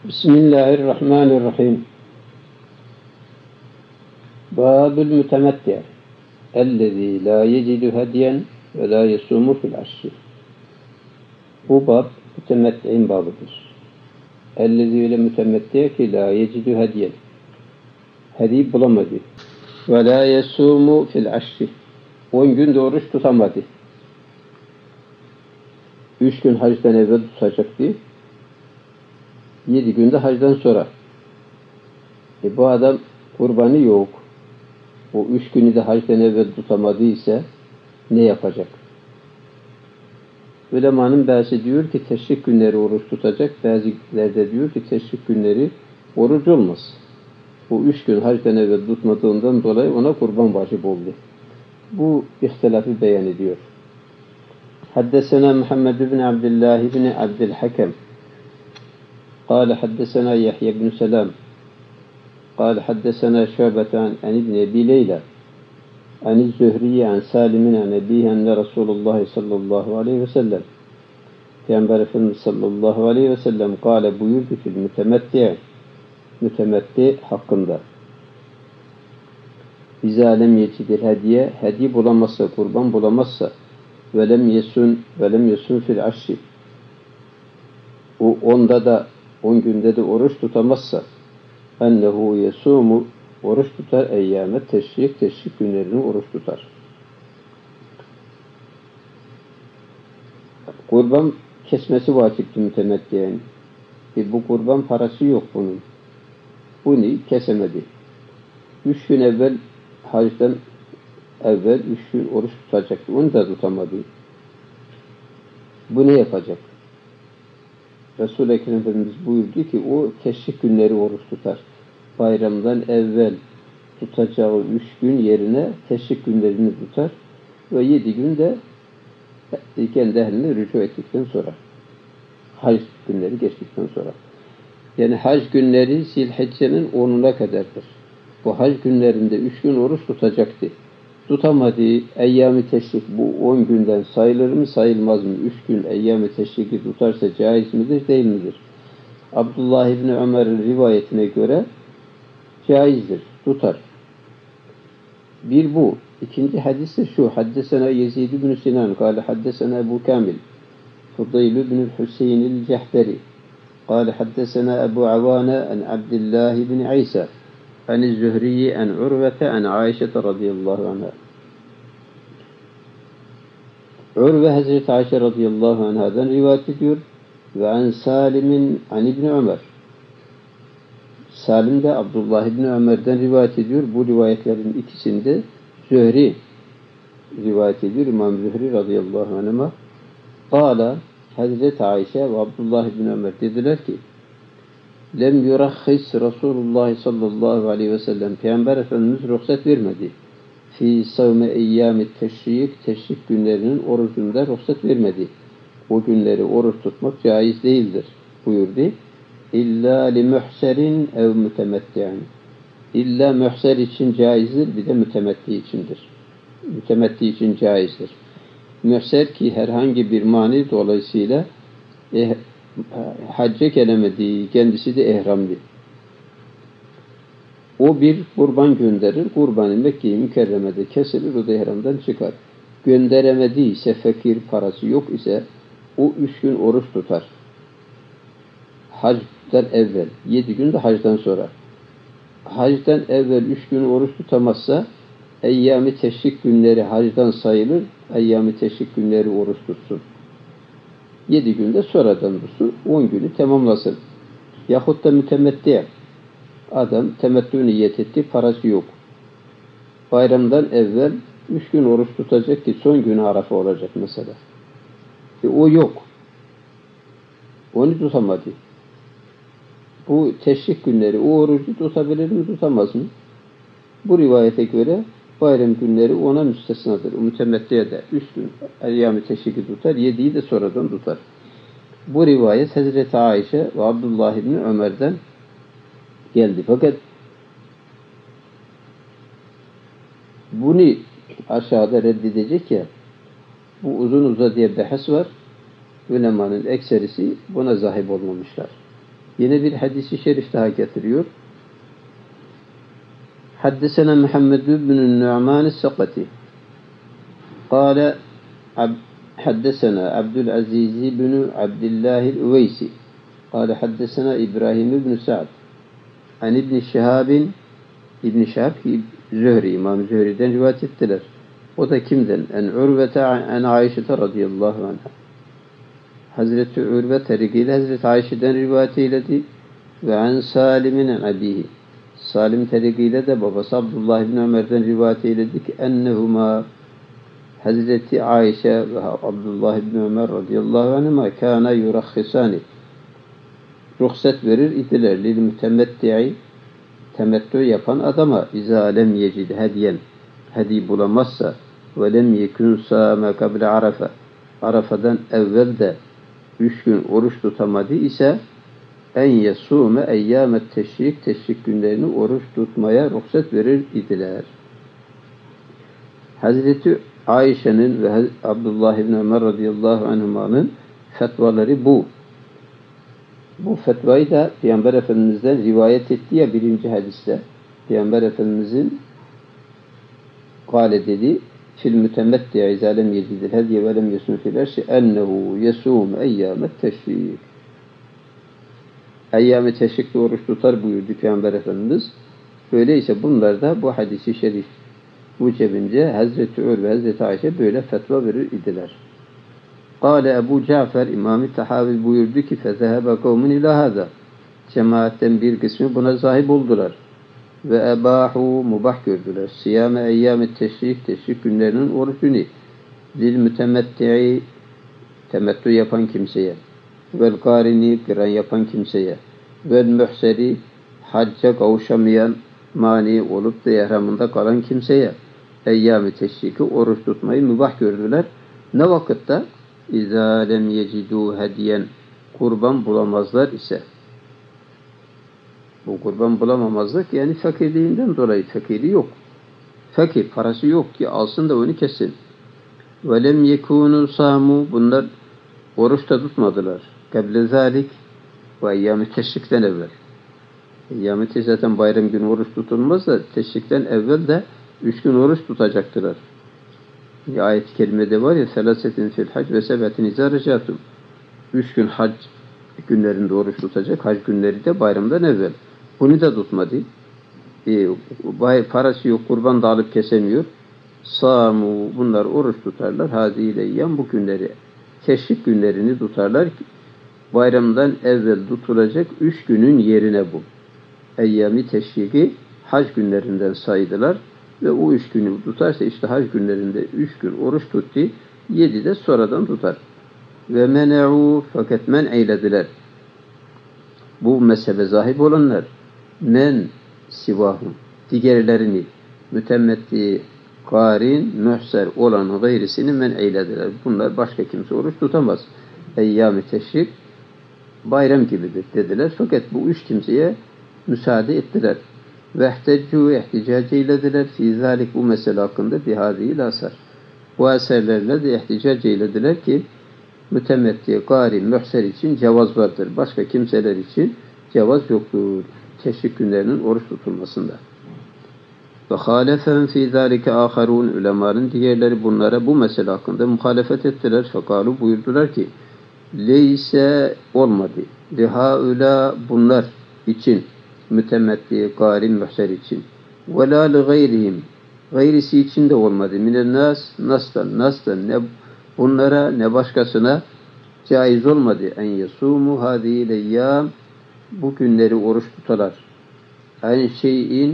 Bismillahirrahmanirrahim. Babül mütemetti' ellezî lâ yecidü hediyen ve lâ yesûmu fil aşri. Bu bab mütemetti'in babıdır. Ellezî öyle mütemetti' ki lâ yecidü hediyen. Hediye bulamadı. Ve lâ yesûmu fil aşri. 10 gün de oruç tutamadı. 3 gün hacdan evvel tutacaktı. 7 günde hacdan sonra. Bu adam kurbanı yok. O 3 günü de hacdan evvel tutamadıysa ne yapacak? Ulemanın bazısı diyor ki teşrik günleri oruç tutacak. Bazıları da diyor ki teşrik günleri oruç olmaz. Bu 3 gün hacdan evvel tutmadığından dolayı ona kurban vacip oldu. Bu ihtilafı beyan ediyor. Haddesena Muhammed bin Abdullah bin Abdülhakem قال حدثنا يحيى بن سلام قال حدثنا شعبة عن ابن أبي ليلى عن الزهري عن سالم عن أبيه أن رسول الله صلى الله عليه وسلم Peygamber Efendimiz sallallahu aleyhi ve sellem kâle buyurdu ki mütemetti hakkında İzâ lem yecidil hediye bulamazsa, kurban bulamazsa ve lem yesun fil aşri o onda da 10 günde de oruç tutamazsa ennehu yesumu oruç tutar eyyâmet teşrik günlerini oruç tutar. Kurban kesmesi vacipti mütemettiğin. Bu kurban parası yok bunun. Bunu kesemedi. 3 gün evvel hacdan evvel 3 gün oruç tutacaktı. Onu da tutamadı. Bu ne yapacak? Resul-i Ekrem Efendimiz buyurdu ki o teşrik günleri oruç tutar. Bayramdan evvel tutacağı 3 gün yerine teşrik günlerini tutar ve 7 gün de kendi ehline rücu ettikten sonra hac günleri geçtikten sonra. Yani hac günleri Zilhicce'nin 10'una kadardır. Bu hac günlerinde 3 gün oruç tutacaktı. Tutamadığı eyyam-ı teşrik bu 10 günden sayılır mı sayılmaz mı? 3 gün eyyam-ı teşriki tutarsa caiz midir değil midir? Abdullah İbni Ömer'in rivayetine göre caizdir, tutar. Bir bu. İkinci hadis de şu. Haddesena Yezid ibn Sinan kâle haddesena Ebu Kamil Fudayl ibn Hüseyin el-Cehderi kâle haddesena Ebu Avâne en Abdullah ibn İsa عن الزهري عن عروة عن عائشة رضي الله عنها. Urve Hazreti Ayşe radıyallahu anhadan rivayet ediyor ve an Salim'in an İbni Ömer. Salim de Abdullah İbni Ömer'den rivayet ediyor. Bu rivayetlerin ikisinde Zühri rivayet ediyor. İmam Zühri radıyallahu anh'a. Kâla Hazreti Ayşe ve Abdullah İbni Ömer dediler ki lem yurahhis Resulullah sallallahu aleyhi ve sellem Peygamber Efendimiz ruhsat vermedi. Fi savme eyyâmi teşrik günlerinin orucunda ruhsat vermedi. O günleri oruç tutmak caiz değildir buyurdu. İlla li muhserin ev mütemetti'in. İlla muhser için caizdir, bir de mütemetti içindir. Mütemetti için caizdir. Muhser ki herhangi bir mani dolayısıyla hacca gelemedi, kendisi de ehramlı. O bir kurban gönderir, kurbanı Mekke-i Mükerreme'de kesilir, o da ihramdan çıkar. Gönderemediyse, fakir parası yok ise, o 3 gün oruç tutar. Hacdan evvel, 7 gün de hacdan sonra. Hacdan evvel 3 gün oruç tutamazsa, eyyam-ı teşrik günleri hacdan sayılır, eyyam-ı teşrik günleri oruç tutsun. 7 günde sonradan tutsun, 10 günü tamamlasın. Yahut da mütemetti. Adam temettü niyet etti, parası yok. Bayramdan evvel 3 gün oruç tutacak ki son günü Arafa olacak mesela. O yok. Onu tutamadı. Bu teşrik günleri, o orucu tutabilir mi, tutamaz mı? Bu rivayete göre bayram günleri ona müstesnadır. O mütemettiye de 3 gün eyyam-ı teşriki tutar, 7'yi de sonradan tutar. Bu rivayet Hazreti Ayşe ve Abdullah İbni Ömer'den geldi. Fakat bunu aşağıda reddedecek ya, bu uzun uzadıya bahis var. Ulemanın ekserisi buna zahip olmamışlar. Yine bir hadisi şerif daha getiriyor. Haddesena Muhammed bin Nu'man es-Sakati. Kâle حدثنا عبد العزيز بن عبد الله الأويسي قال حدثنا إبراهيم بن سعد عن ابن شهاب Zühri, İmam Zühri'den rivayet ettiler. O da kimden? En Urvete an Ayşe radıyallahu anha. Hazreti Urve terikiyle Hazreti Ayşe'den rivayet eyledi. Ve an Salim'in an abihi. Salim terikiyle de babası Abdullah ibn Ömer'den rivayet eyledi ki ennehuma Hazreti Ayşe ve Abdullah ibn Ömer radıyallahu anhuma kana yurahhisani. Ruhsat verir idiler lil mütemetti'i, temettü yapan adama izâ lem yecid hediyen, hediye bulamazsa ve lem yekun sâme kable arafa, arafadan evvel de 3 gün oruç tutamadı ise en yesûme eyyâmet teşrik, teşrik günlerini oruç tutmaya ruhsat verir idiler. Hazreti Ayşe'nin ve Abdullah ibn Ömer radıyallahu anhuma'nın fetvaları bu. Bu fetvayı da Peygamber Efendimiz'den rivayet etti ya birinci hadiste. Peygamber Efendimiz'in kâle dedi fil mütemetti'i izâ lem yecidil hediye ve lem yesûm fil erşi ennehu yesûm eyyâmet teşrik. Eyyâmet teşrikte oruç tutar buyurdu Peygamber Efendimiz. Öyleyse bunlar da bu hadisi şerif bu cebince Hazreti Ür ve Hazreti Ayşe böyle fetva verir idiler. Kâle Ebu Cafer İmam-ı Tahavi buyurdu ki fezehebe kavmun ilâ hâzâ. Cemaatten bir kısmı buna sahip oldular. Ve ebâhu mubah gördüler. Siyâme eyyâmet teşrik, teşrik günlerinin orucunu lil mütemetti'i, temettü yapan kimseye, vel gârini, kıran yapan kimseye, vel mühseri, hacca kavuşamayan, mani olup da ihramında kalan kimseye eyyâm-ı teşriki oruç tutmayı mübah gördüler. Ne vakitte? İzâ lem yecidû hediyen, kurban bulamazlar ise. Bu kurban bulamamazlık yani fakirliğinden dolayı, fakiri yok. Fakir, parası yok ki alsın da onu kesin. Ve lem yekûnû sâmû, bunlar oruç da tutmadılar. Keble zâlik ve eyyâm-ı teşrikten evvel. Eyyâm-ı teşrik zaten bayram günü oruç tutulmaz da teşrikten evvel de 3 gün oruç tutacaktılar. Ayet-i kerimede var ya selâsetin fil hac ve sebetin izâ recâtum. 3 gün hac günlerinde oruç tutacak. Hac günleri de bayramdan evvel. Bunu da tutmadı. Parası yok, kurban da alıp kesemiyor. Sâmû, bunlar oruç tutarlar. Hâzîle eyyâm, bu günleri, teşrik günlerini tutarlar ki bayramdan evvel tutulacak 3 günün yerine bu. Eyyâmi teşriki hac günlerinden saydılar ve o 3 günü tutarsa işte hac günlerinde 3 gün oruç tuttu, 7 de sonradan tutar. Ve men'û, fakat men eylediler. Bu mezhebe sahip olanlar men sivahum, diğerlerini mütemmetti, karin, mühser olan gayrisini men eylediler. Bunlar başka kimse oruç tutamaz. Eyyâm-ı teşrik bayram gibidir dediler. Fakat bu 3 kimseye müsaade ettiler. Vehteccu, ihticac eylediler. Fî zâlik, bu mesele hakkında bihâzîl asar. Bu eserlerle de ihticac eylediler ki mütemetti, gari, mühser için cevaz vardır. Başka kimseler için cevaz yoktur. Teşrik günlerinin oruç tutulmasında. Ve hâlefehum fî zâlike âkharûn, ulemanın diğerleri bunlara bu mesele hakkında muhalefet ettiler. Fekâlu, buyurdular ki leyse, olmadı. Lihaula, bunlar için, mütemetti, gari, mühser için. Ve lâ li gayrihim, gayrisi için de olmadı. Minen nas, nastan ne bunlara ne başkasına caiz olmadı. En yesûmû hâzîl eyyâm, bu günleri oruç tutalar. En şeyin,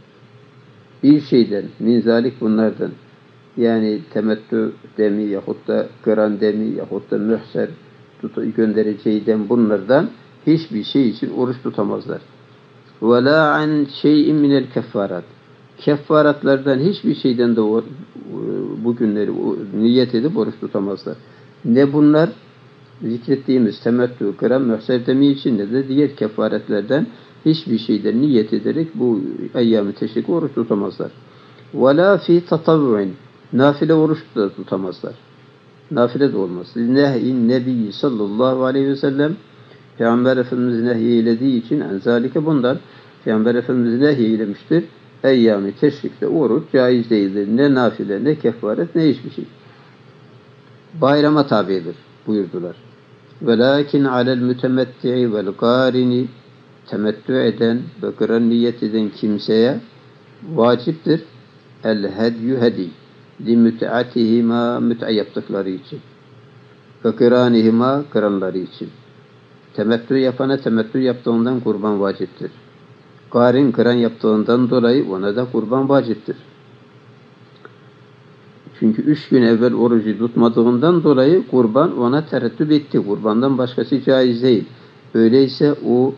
bir şeyden, min zalik, bunlardan. Yani temettü demi yahut da kıran demi yahut da mühser göndereceğinden bunlardan hiçbir şey için oruç tutamazlar. Ve la an şeyin minel keffarat. Keffaratlardan hiçbir şeyden de bu günleri niyet edip oruç tutamazlar. Ne bunlar zikrettiğimiz temettü, kıran, mühser demi için ne de diğer kefaretlerden hiçbir şeyden niyet ederek bu eyyam-ı teşrik oruç tutamazlar. Ve la fi tatavvu'in, nafile oruç da tutamazlar. Nafile de olmaz. Nehin Nebi sallallahu aleyhi ve sellem, Peygamber Efendimiz nehyeyilediği için enzalike bundan Peygamber Efendimiz nehyeylemiştir. Eyyam-ı teşrikte oruç caiz değildir. Ne nafile, ne kefaret, ne hiçbir şey. Bayrama tabidir buyurdular. Velakin alel mütemetti'i vel garini temettü eden ve kıran niyet eden kimseye vaciptir. El hedyü hedi li müteatihima müte yaptıkları için ve kıranihima kıranları için. Temettü yapana temettü yaptığından kurban vaciptir. Garin kıran yaptığından dolayı ona da kurban vaciptir. Çünkü 3 gün evvel orucu tutmadığından dolayı kurban ona terettüp etti. Kurbandan başkası caiz değil. Öyleyse o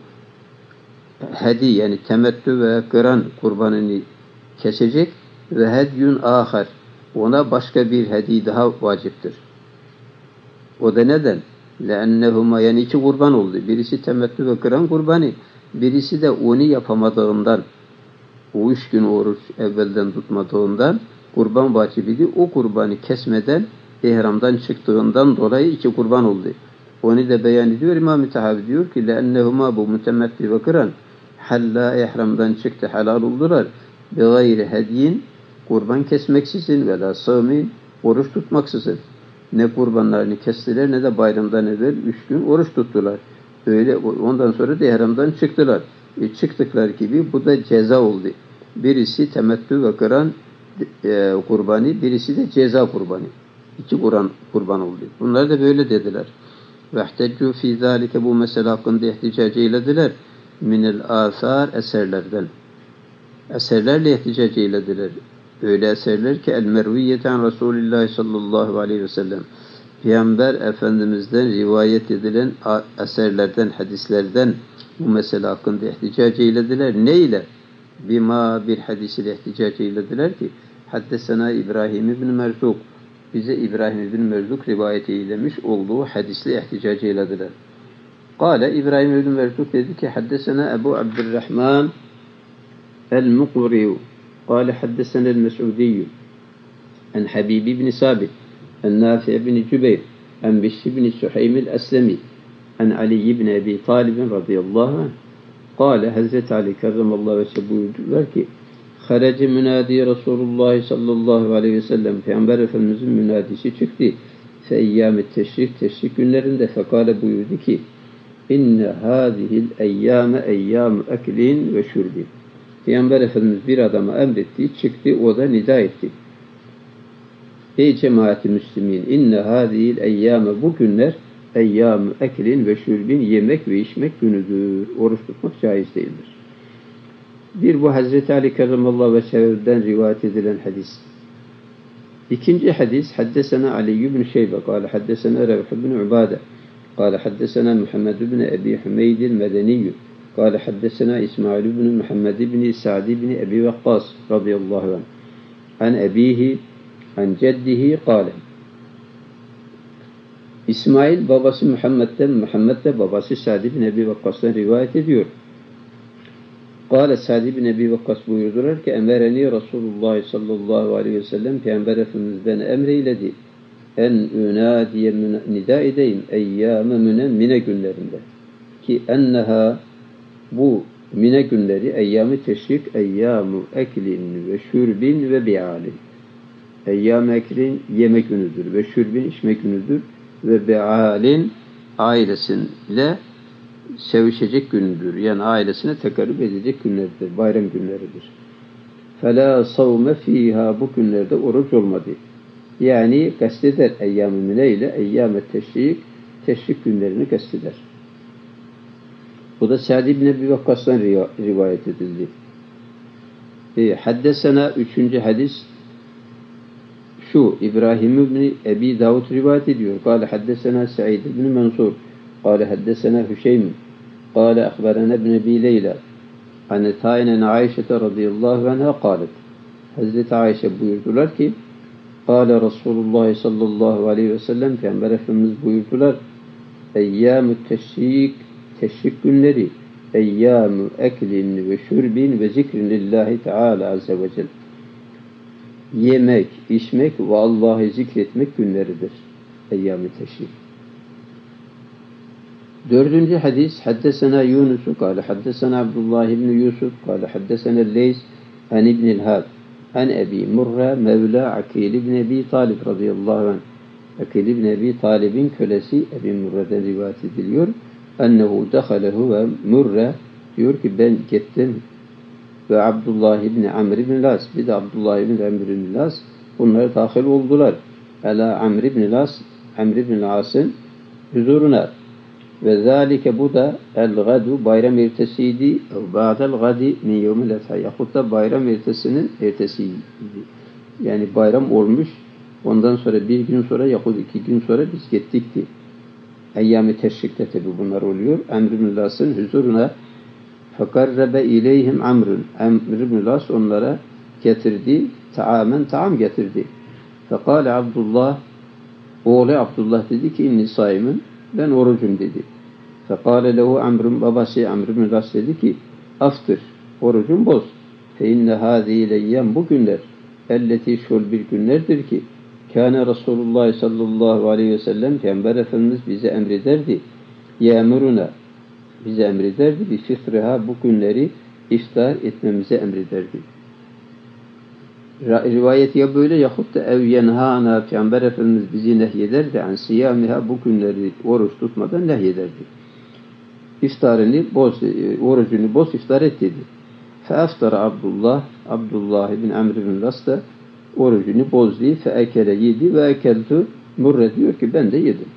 hedi yani temettü ve kıran kurbanını kesecek ve hedyün ahar ona başka bir hedi daha vaciptir. O da neden? لَاَنَّهُمَا yani 2 kurban oldu. Birisi temettü ve kıran kurbanı. Birisi de onu yapamadığından o 3 gün oruç evvelden tutmadığından kurban vacibiydi. O kurbanı kesmeden ihramdan çıktığından dolayı 2 kurban oldu. Onu da beyan ediyor İmam-ı Tahavi diyor ki لَاَنَّهُمَا bu mütemetti ve kıran halla ihramdan çıktı halal oldular. بِغَيْرِ hedyin kurban kesmeksizin ve la sâmin oruç tutmaksızın. Ne kurbanlarını kestiler ne de bayramdan evvel 3 gün oruç tuttular. Öyle ondan sonra da ihramdan çıktılar. Çıktıkları gibi bu da ceza oldu. Birisi temettü ve kıran kurbanı, birisi de ceza kurbanı. 2 kurban oldu. Bunlar da böyle dediler. Vehteccu fî zâlike bu mesele hakkında ihticac eylediler. Minel âthâr eserlerden. Eserlerle ihticac eylediler. Öyle eserler ki el-merviyeten Resulullah sallallahu aleyhi ve sellem Peygamber Efendimiz'den rivayet edilen eserlerden, hadislerden bu mesele hakkında ihticac eylediler. Ne ile? Bima bir hadisiyle ihticac eylediler ki haddesena İbrahim ibn Merzuk bize İbrahim ibn Merzuk rivayet eylemiş olduğu hadisle ihticac eylediler. Kale İbrahim ibn Merzuk dedi ki haddesena Ebu Abdurrahman el-Muqri'u قال حدثنا المسعودي عن حبيب بن ثابت عن نافع بن جبير عن بشر بن سحيم الأسلمي عن علي بن أبي طالب رضي الله عنه قال Hazreti Ali kerramallahu vecehu buyurdular ki Harece münadi Resulullah sallallahu aleyhi ve sellem Peygamber Efendimizin münadisi çıktı. Feyyâmet teşrik günlerinde fekale buyurdu ki inne hâzihil eyyâme eyyâmu eklin ve şurbin. Peygamber Efendimiz bir adama emretti, çıktı, o da nida etti. Ey cemaat-i müslimin, inne hâzihil eyyâme bu günler eyyâm-ı eklin ve şürbin yemek ve içmek günüdür. Oruç tutmak caiz değildir. Bir bu Hazreti Ali kerramallahu vecehu'den rivayet edilen hadis. İkinci hadis haddesena Ali ibn Şeybe kâle haddesena Revh ibn Ubade kâle haddesena Muhammed ibn Ebi Hümeydil Medeniyyü kâle haddesena İsmail ibn Muhammed ibn Sa'd ibn Ebi Vakkas radıyallahu anh an ebihi an ceddihi kâle İsmail babası Muhammed de babası Sa'd ibn Ebi Vakkas'tan rivayet ediyor. Kâle Sa'd ibn Ebi Vakkas buyurdular ki emereni Resulullah sallallahu aleyhi ve sellem Peygamber Efendimiz beni emreyledi. En ünâdiye nida edeyim eyyâme mine günlerinde. Ki enneha bu mine günleri eyyâm-ı teşrik eyyâmu eklin ve şürbin ve bi'alin. Eyyâm-ı eklin yemek günüdür ve şürbin içme günüdür ve bi'alin ailesiyle sevişecek günüdür. Yani ailesine tekarrub edecek günlerdir. Bayram günleridir. فَلَا صَوْمَ ف۪يهَا bu günlerde oruç olmadı. Yani kasteder eyyâm-ı mine ile eyyâm-ı teşrik günlerini kasteder. Bu da Sa'd ibn Ebi Vakkas'tan rivayet edildi. Haddesena 3. hadis şu İbrahim ibn Ebi Davud rivayet ediyor. Kâle haddesena Sa'id ibn Mansur. Kâle haddesena Hüşeym. Kâle ahberena ibn Ebi Leyla. Anetaynen Ayşe radıyallahu anha kâlet. Hazreti Ayşe buyurdular ki Kâle Resulullah sallallahu aleyhi ve sellem Peygamber Efendimiz buyurdular Eyyâm-ı teşrik günleri eyyâm-ı eklin ve şürbin ve zikrin lillahi teâlâ azze ve celle. Yemek, içmek ve Allah'ı zikretmek günleridir. Eyyâm-ı teşrik. Dördüncü hadis. Haddesena Yunus'u kâle haddesena Abdullah ibn Yusuf kâle haddesena Leys an ibnil Had an Ebi Murra Mevla Akil ibn Ebi Talib radıyallahu anh. Akil ibn Ebi Talib'in kölesi Ebi Murra'dan rivayet ediliyor. Ennehu dehalehu ve Murra diyor ki ben gittim ve Abdullah ibn Amr ibn Las, bir de Abdullah ibn Amr ibn Las, bunlar dahil oldular. Ala Amr ibn Las, Amr ibn Las'ın huzuruna. Ve zâlike bu da el-gadu bayram ertesiydi. Ba'del gadi min yevmil etha. Yahut da bayram ertesinin ertesiydi. Yani bayram olmuş. Ondan sonra bir gün sonra yahut 2 gün sonra biz gittikti. Eyyam-ı teşrikte tabi bunlar oluyor. Amr ibn Las'ın huzuruna فَقَرَّبَ اِلَيْهِمْ عَمْرٌ Amr ibn Las onlara getirdi. Taam getirdi. فَقَالَ Abdullah oğlu Abdullah dedi ki inni saimin ben orucum dedi. فَقَالَ لَهُ Amr'ın babası Amr ibn Las dedi ki aftır, orucum boz. فَاِنَّ هَذِهِ لَيَّمْ bu günler elleti şol bir günlerdir ki kâne Resulullah sallallahu aleyhi ve sellem Peygamber Efendimiz bize emrederdi. Yâmuruna bize emrederdi. Bir fitriha bu günleri iftar etmemize emrederdi. Rivayet ya böyle yahut da ev yenhana Peygamber Efendimiz bizi nehyederdi. Yani siyamiha bu günleri oruç tutmadan nehyederdi. İftarını boz, orucunu boz iftar et dedi. Feaftara Abdullah ibn Amr ibn Las da orucunu bozdu. Feekele yedi ve ekeltu Murre diyor ki ben de yedim.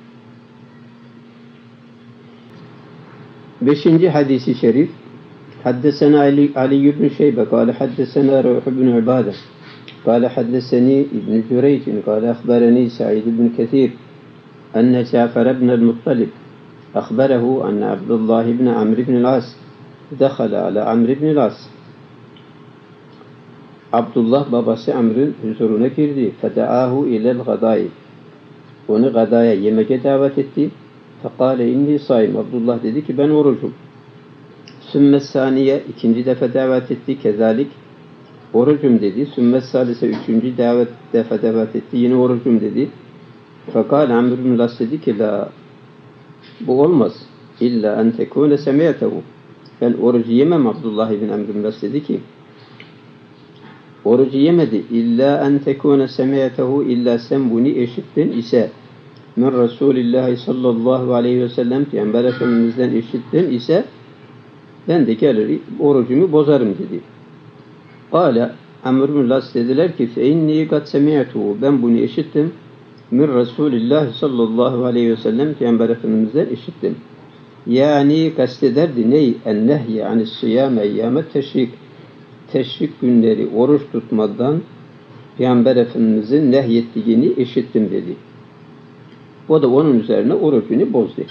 5. hadisi şerif. Haddesena Ali ibn Şeybe kâle haddesena Ruh ibn Ubade kâle haddeseni İbn Cüreyc'in kâle akhbereni Sa'id ibn Kethir enne Cafer ibn el-Muttalib akhberehu enne Abdullah ibn Amr ibn Las dehale ala Amr ibn Las. Abdullah babası Amr'ın huzuruna girdi. Feda'ahu ilel gadai. Onu gadaya yemeğe davet etti. Fekale inni saim. Abdullah dedi ki ben orucum. Sümmes saniye ikinci defa davet etti. Kezalik orucum dedi. Sümmes salise üçüncü defa davet etti. Yine orucum dedi. Fekale Amr ibn Las dedi ki la bu olmaz. İlla en tekune semiyetehu. Ben orucu yemem. Abdullah ibn Amr ibn Las dedi ki orucu yemedi. İlla en tekune semiyetehu illa sen bunu eşittin ise min Resulillahi sallallahu aleyhi ve sellem Peygamber Efendimiz'den eşittin ise ben de gelir orucumu bozarım dedi. Kâle Amr ibn Las dediler ki fe inni kad semiyetuhu ben bunu eşittim min Resulillahi sallallahu aleyhi ve sellem Peygamber Efendimiz'den eşittim. Yani kastederdi ney? En nehye anis siyame eyyamet teşrik. Teşrik günleri oruç tutmadan Peygamber Efendimiz'in nehyettiğini eşittim dedi. O da onun üzerine orucunu bozdu.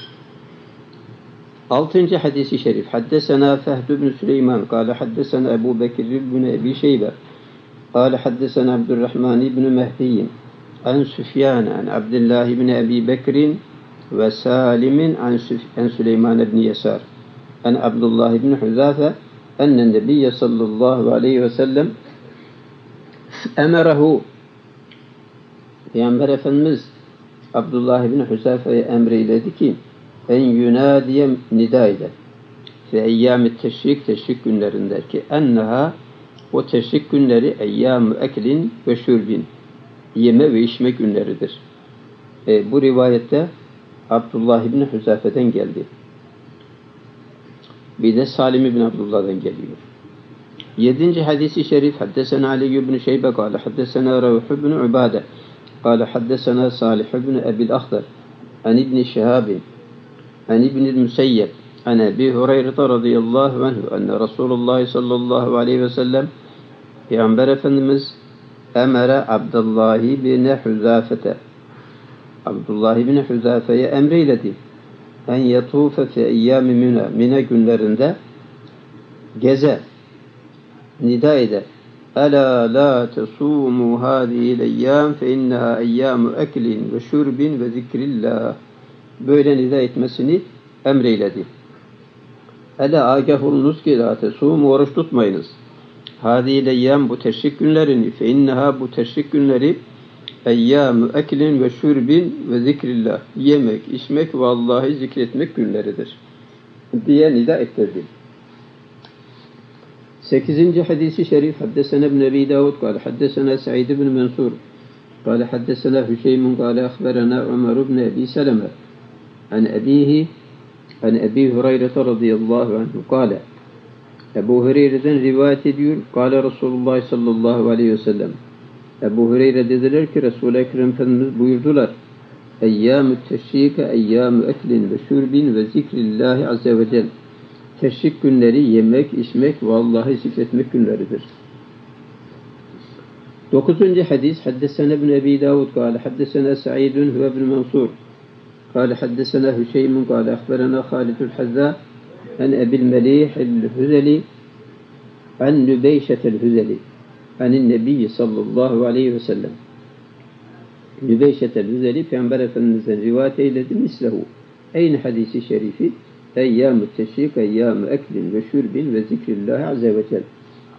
6. hadisi şerif. Haddesena Fehd ibn Süleyman kâle haddesena Ebu Bekir ibn Ebi Şeybe kâle haddesena Abdurrahman ibn Mehdi'in an Süfyan an Abdullah ibn Ebi Bekir'in ve Salim'in an Süleyman ibn Yesar an Abdullah ibn Huzafe ennen Nebiyye sallallahu aleyhi ve sellem emerehu Peygamber Efendimiz Abdullah ibn Huzafe'ye emreyledi ki en yunadiye nida eder. Fe eyyâmi teşrik günlerindeki enneha o teşrik günleri eyyâmü eklin ve şurbin yeme ve içme günleridir. Bu rivayette Abdullah ibn Huzafe'den geldi. Bir de Salim ibn Abdullah'dan geliyor. 7. hadisi şerif. Haddesena Ali ibn Şeybe kâle haddesena Ruh ibn Ubade kâle haddesena Salih ibn Ebil Ahdar an ibn Şehabin an ibn Müseyyeb an Ebi Hureyre radıyallahu anhu enne Resulullah sallallahu aleyhi ve sellem Peygamber Efendimiz emere Abdullah ibn Huzafete Abdullah ibn Huzafe'ye emreyledi. En yatufe fi eyyâmi Mina. Mina günlerinde geze, nida eder. Ela la tesûmû hâzihil eyyâm fe innehâ eyyâmu eklin ve şurbin ve zikrillah. Böyle nida etmesini emreyledi. Ela agah olunuz ki la tesûmû oruç tutmayınız. Hâzihil eyyâm bu teşrik günlerini fe innehâ bu teşrik günleri eyyâmü eklin ve şürbin ve zikrillah. Yemek, içmek ve Allah'ı zikretmek günleridir diye nida ettirdi. 8. hadisi şerif haddesena ibn Ebi Davud kâle haddesena Sa'id ibn Mansur kâle haddesena Hüseym kâle akhberana Ömer ibn Ebi Seleme an ebihi an Ebi Hureyre radıyallahu anhu kâle Ebu Hureyre'den rivayet ediyor. Kâle Resulullah sallallahu aleyhi ve sellem. Ebu Hureyre dediler ki Resul-i Ekrem Efendimiz buyurdular. Eyyâmü teşrike eyyâmü eklin ve şürbin ve zikrillahi azze ve cel. Teşrik günleri yemek, içmek ve Allah'ı zikretmek günleridir. 9. hadis haddesena ibn Ebi Davud kâle haddesena Sa'idun huve ibn Mansur kâle haddesena Hüseymun kâle akhberana Halidul Hazzâ an Ebil Melih el-Hüzeli an Nübeyşetel Hüzeli anin Nebiyyi sallallahu aleyhi ve sellem. Nübeyşetel Hüzeli Peygamber Efendimiz'den rivayet eyledi mislehu. Aynı hadisi şerifi eyyâmü teşrik eyyâmü eklin ve şürbin ve zikrillahi azze ve cel.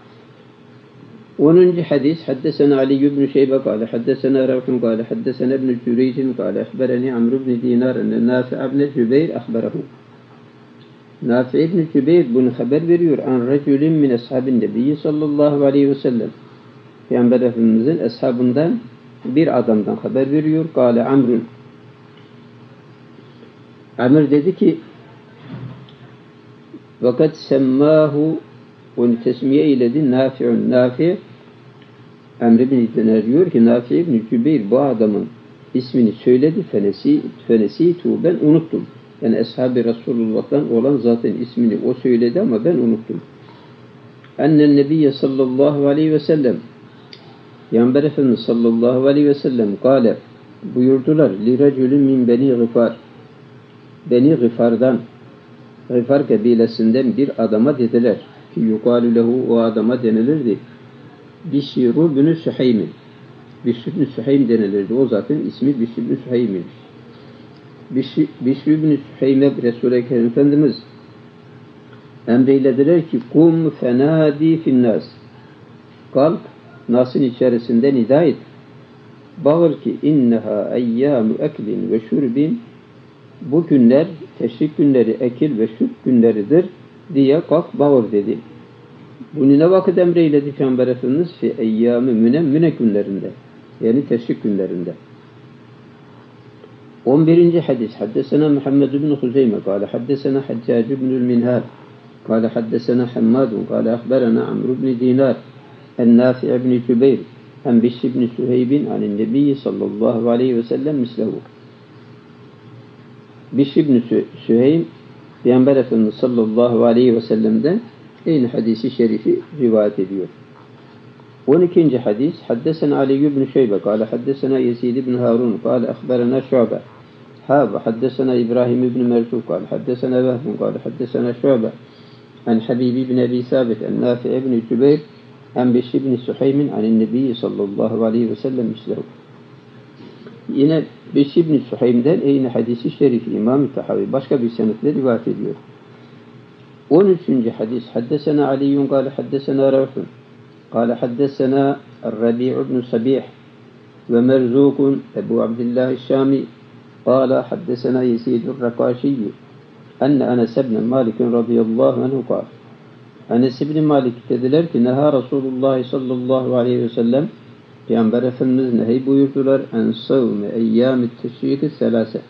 10. hadis haddesena Ali ibn Şeybe kâle haddesena Ravhun kâle haddesena ibn Cüreycin kâle ahbereni Amr ibn Dinar enne Nafi' ibn Cübeyr ahberahu. Nafi' ibn Cübeyr bunu haber veriyor. An reculin min ashabin nebiyyi sallallahu aleyhi ve sellem. Peygamber Efendimiz'in eshabından bir adamdan haber veriyor. Kâle Amrun. Amr dedi ki vakat semmâhu onu tesmiye eyledi Nafi'un. Nafi' Amr ibn Dinar diyor ki Nafi' ibn Cübeyr bu adamın ismini söyledi. Fenesitu ben unuttum. Yani Ashab-ı Resulullah'tan olan zaten ismini o söyledi ama ben unuttum. Ennen Nebiyye sallallahu aleyhi ve sellem Peygamber Efendimiz sallallahu aleyhi ve sellem kâle buyurdular li reculun min beni Gıfar Beni Gıfar'dan Gıfar kabilesinden bir adama dediler ki yukalu lehu o adama denilirdi Bişiru bin Süheym'in Bişir bin Süheym denilirdi. O zaten ismi Bişir bin Süheym'in. Bişir bin Süheym'e Resul-i Ekrem Efendimiz emreylediler ki kum fenadi finnâs kalk nasın içerisinde nida et. Bağır ki inneha eyyâmü eklin ve şürbin bu günler teşrik günleri ekil ve şürb günleridir diye kalk bağır dedi. Bunu ne vakit emreyledi Peygamber Efendimiz? Fi eyyâmü müne günlerinde. Yani teşrik günlerinde. 11. hadis haddesena Muhammed ibn Huzeyme kâle haddesena Haccac ibnül Minhal kâle haddesena Hammadun kâle ahberena Amr ibn Dinar en-Nafi' ibn Cübeyr en Bişr ibn Süheybin anin Nebiyyi sallallahu aleyhi ve sellem mislehu. Bişr ibn Süheym Peygamber Efendimiz sallallahu aleyhi ve sellem'den aynı hadisi şerifi rivayet ediyor. 12. hadis haddesena Ali ibn Şeybe kâle haddesena Yezid ibn Harun kâle ahberena Şu'be haddesena İbrahim ibn Merzuq kâle haddesena Vehbun kâle haddesena Şu'be an Habib ibn Ebi Sabit en Nafi' ibn Cübeyr en Bişr ibn Süheym'in anin Nebiyyi sallallahu aleyhi ve sellem mislehu. Yine Bişr ibn Süheym'den aynı hadisi şerifi İmam-ı Tahavi başka bir senetle rivayet ediyor. 13. hadis haddesena Aliyyun kâle haddesena Ravhun kâle haddesena Er-Rabi' ibn Sabih ve Merzukun Ebu Abdillah Şami kâle haddesena Yezid'ur Rakaşiyyu enne Enes ibn Malik radıyallahu anhu kâle Enes ibn Malik dediler ki neha Resulullah sallallahu aleyhi ve sellem Peygamber Efendimiz nehy buyurdular en savme eyyâmit teşriki selâse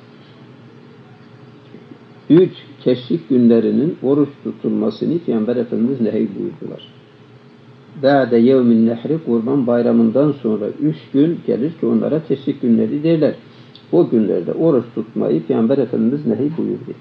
3 teşrik günlerinin oruç tutulmasını Peygamber Efendimiz nehy buyurdular. Ba'de yevmin nehri kurban bayramından sonra 3 gün gelir ki onlara teşrik günleri derler. O günlerde oruç tutmayı Peygamber Efendimiz nehy buyurdu.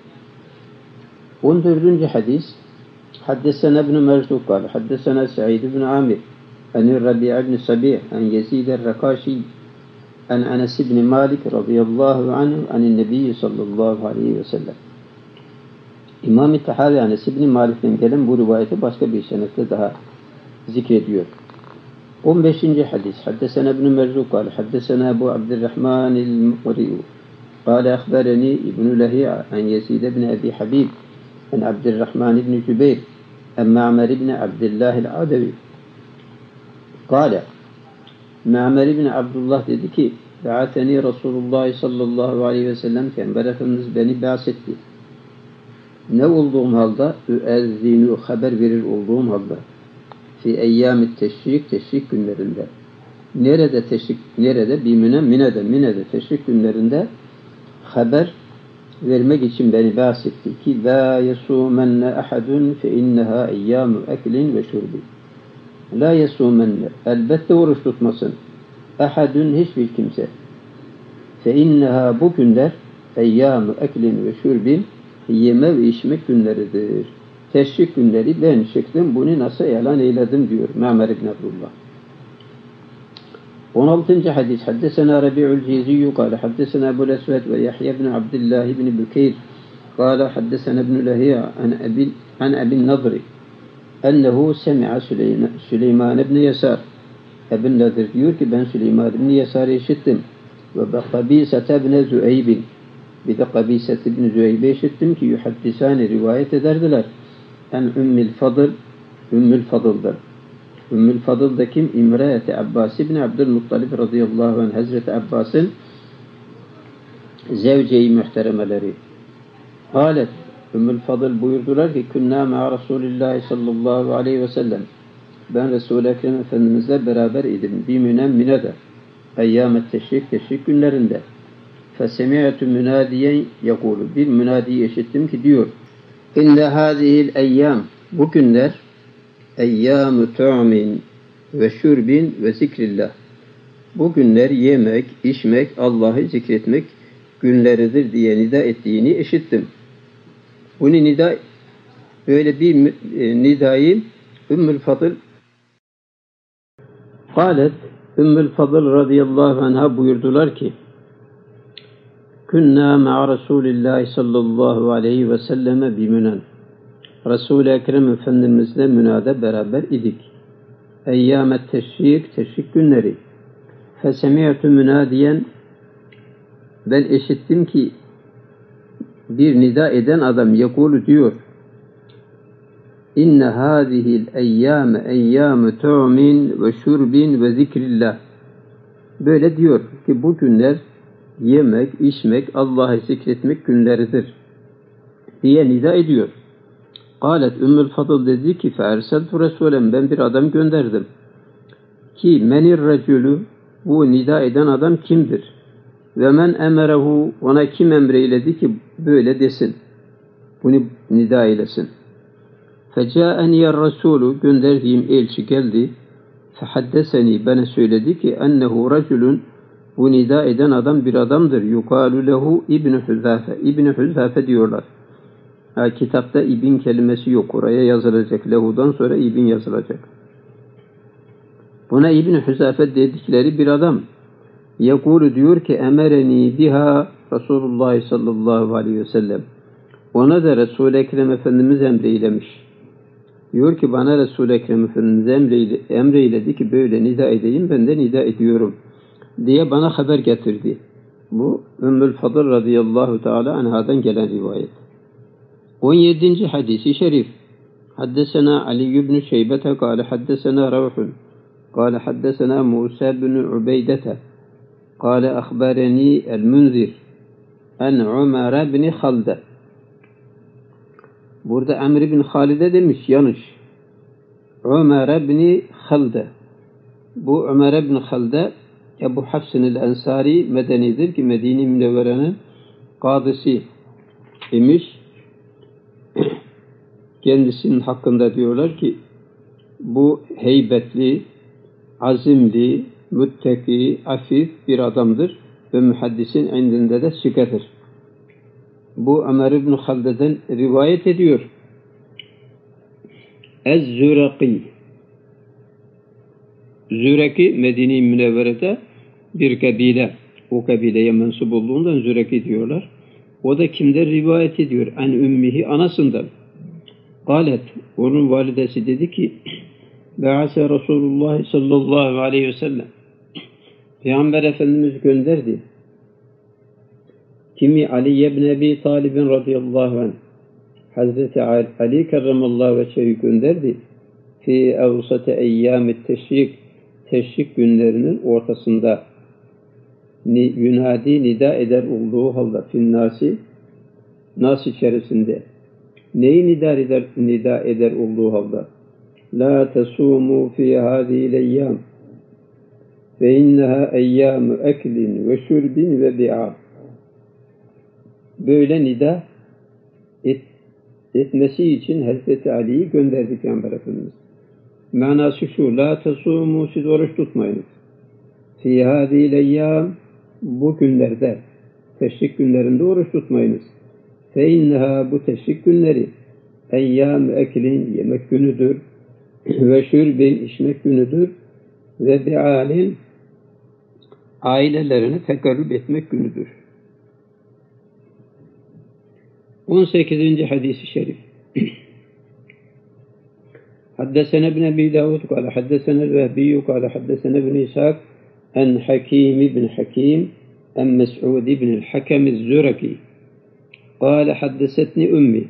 14. hadis haddesena ibn Merzuq kâle haddesena Sa'id ibn Amir en Rabi' ibn Sabih en Yezid er-Rakaşi en Enes ibn Malik radıyallahu anhu anin Nebiyyi sallallahu aleyhi ve sellem. İmam-ı Tahavi Enes ibn Malik'ten gelen bu rivayeti başka bir senette daha zikrediyor. 15. hadis haddesena ibn Merzuq kâle haddesena Ebu Abdurrahman el-Muqri'u kâle ahbereni İbn Lehi'a en Yezid ibn Ebi Habib en Abdurrahman ibn Cübeyr en Ma'mer ibn Abdillah el-Adavi kâle Ma'mer bin Abdullah dedi ki Be'ateni Resulullah sallallahu aleyhi ve sellem Peygamber Efendimiz beni bahsetti. Ne olduğum halde üezzinu haber verir olduğum halde fi eyyâmit teşrik günlerinde. Nerede? Mine'de teşrik günlerinde haber vermek için beni bahsetti ki la yesûmenne ahadun fe inneha eyyâmu eklin ve şurbi. La yesûmenne elbette oruç tutmasın. Ahadun hiçbir kimse. Fe inneha bu günler eyyâmu eklin ve şurbin yeme ve içmek günleridir. Teşrik günleri ben çıktım bunu nasıl elan eyledim diyor Ma'mer ibn Abdullah. 16. hadis. Haddesena Rabi'ul Ciziyyü kâle haddesena Ebul Esved ve Yahya ibn Abdullah ibn Bükeyr kâle haddesena ibn Lahiya an Ebin Nadri ennehu semi'a Süleyman ibn Yasar. Ebin Nadir diyor ki ben Süleyman ibn Yasar'ı işittim ve Kabîsete ibn Züeybin bir de Kabîset ibn Züeyb'i işittim ki yuhaddisâni rivayet ederdiler. En Ümmül Fadıl'dır. Ümmül Fadıl da kim? İmra'ete Abbas ibn Abdülmuttalib radıyallahu anh Hazreti Abbas'ın zevce-i muhteremeleri. Halet Ümmül Fadıl buyurdular ki künnâ ma'a Resulillahi sallallahu aleyhi ve sellem ben Resul-i Ekrem Efendimizle beraber idim. Mine'de eyyâmet teşrik günlerinde fesemi'tu münadiyen yekulu bir münadiyi işittim ki diyor inne hâzihil eyyâm bu günler eyyâm-ı tu'min ve şurbin ve zikrillah bu günler yemek, içmek, Allah'ı zikretmek günleridir diye nida ettiğini işittim. Bunu nida öyle bir nidayı Ümmül Fadıl Kâlet Ümmül Fadıl radıyallahu anh'a buyurdular ki Künnâ ma'a Resulillahi sallallahu aleyhi ve selleme bimünen. Resul-i Ekrem Efendimizle Müna'da beraber idik. Eyyâmet teşrik günleri. Fesemi'tu münadiyen ben işittim ki bir nida eden adam yekulu diyor İnne hâzihil eyyâme eyyâme tu'min ve şurbin ve zikrillah. Böyle diyor ki bu günler yemek, içmek, Allah'ı zikretmek günleridir diye nida ediyor. Kâlet Ümmül Fadıl dedi ki feerseltu Resulem ben bir adam gönderdim. Ki menir recülü bu nida eden adam kimdir? Ve men emerehu ona kim emreyledi ki böyle desin. Bunu nida eylesin. Fecâeniyer Resulü gönderdiğim elçi geldi. Fehaddeseni bana söyledi ki ennehu recülün bu nida eden adam bir adamdır. Yukalu lehu İbn-i Hüzafe. İbn-i Hüzafe diyorlar. Kitapta İbn kelimesi yok. Oraya yazılacak. Lehu'dan sonra İbn yazılacak. Buna İbn Hüzafe dedikleri bir adam. Yekulu diyor ki emereni biha Resulullah sallallahu aleyhi ve sellem. Ona da Resul-i Ekrem Efendimiz emreylemiş. Diyor ki bana Resul-i Ekrem Efendimiz emreyledi ki böyle nida edeyim ben de nida ediyorum diye bana haber getirdi. Bu Ümmül Fadıl radıyallahu teala anhadan gelen rivayet. 17. hadisi şerif. Haddesena Ali ibn Şeybete kâle haddesena Ravhun kâle haddesena Musa bin Ubeydete kâle akhbareni el-Munzir en Ömer bin Halde. Burada Amr bin Halide demiş, yanlış. Ömer bin Halde. Bu Ömer bin Halde Ebu Hafs'ın el-Ensari medenidir ki Medine-i Münevvere'nin kadısı imiş. Kendisinin hakkında diyorlar ki bu heybetli, azimli, müttaki, afif bir adamdır ve muhaddisin indinde de sikadır. Bu Ömer ibn Halde'den rivayet ediyor. Ez-Züraki. Züraki Medine-i Münevvere'de bir kabile. O kabileye mensup olduğundan Züraki diyorlar. O da kimden rivayet ediyor? En ümmihi anasından. Galet. Onun validesi dedi ki Be'ase Resulullah sallallahu aleyhi ve sellem. Peygamber Efendimiz gönderdi. Kimi Ali ibn Ebi Talib'in radıyallahu anh. Hazreti Ali kerramallahu veçhe'yi gönderdi. Fi evsate eyyâmet teşrik. teşrik günlerinin ortasında yunadi nida eder olduğu halde finnasi nas içerisinde neyi nida eder olduğu halde la tesumu fi hadihi eyyam ve inneha eyyamu eklin ve şurbin ve bi'ab. Böyle nida etmesi için Hazreti Ali'yi gönderdik Peygamber Efendimiz. Manası şu: la tesumu, siz oruç tutmayınız. Fi hadihi eyyam, bu günlerde, teşrik günlerinde oruç tutmayınız. Fe inneha, bu teşrik günleri eyyam eklin, yemek günüdür. Ve şurbin, içmek günüdür. Ve bi'alin, ailelerini tekarrub etmek günüdür. 18. hadis-i şerif. Haddesena ibn Ebi Davud kâle haddesena Vehbiyyü kâle haddesena ibn İshak en Hakim ibn Hakim en Mes'ud ibn Hakem el-Züraki kâle haddesetni ümmi.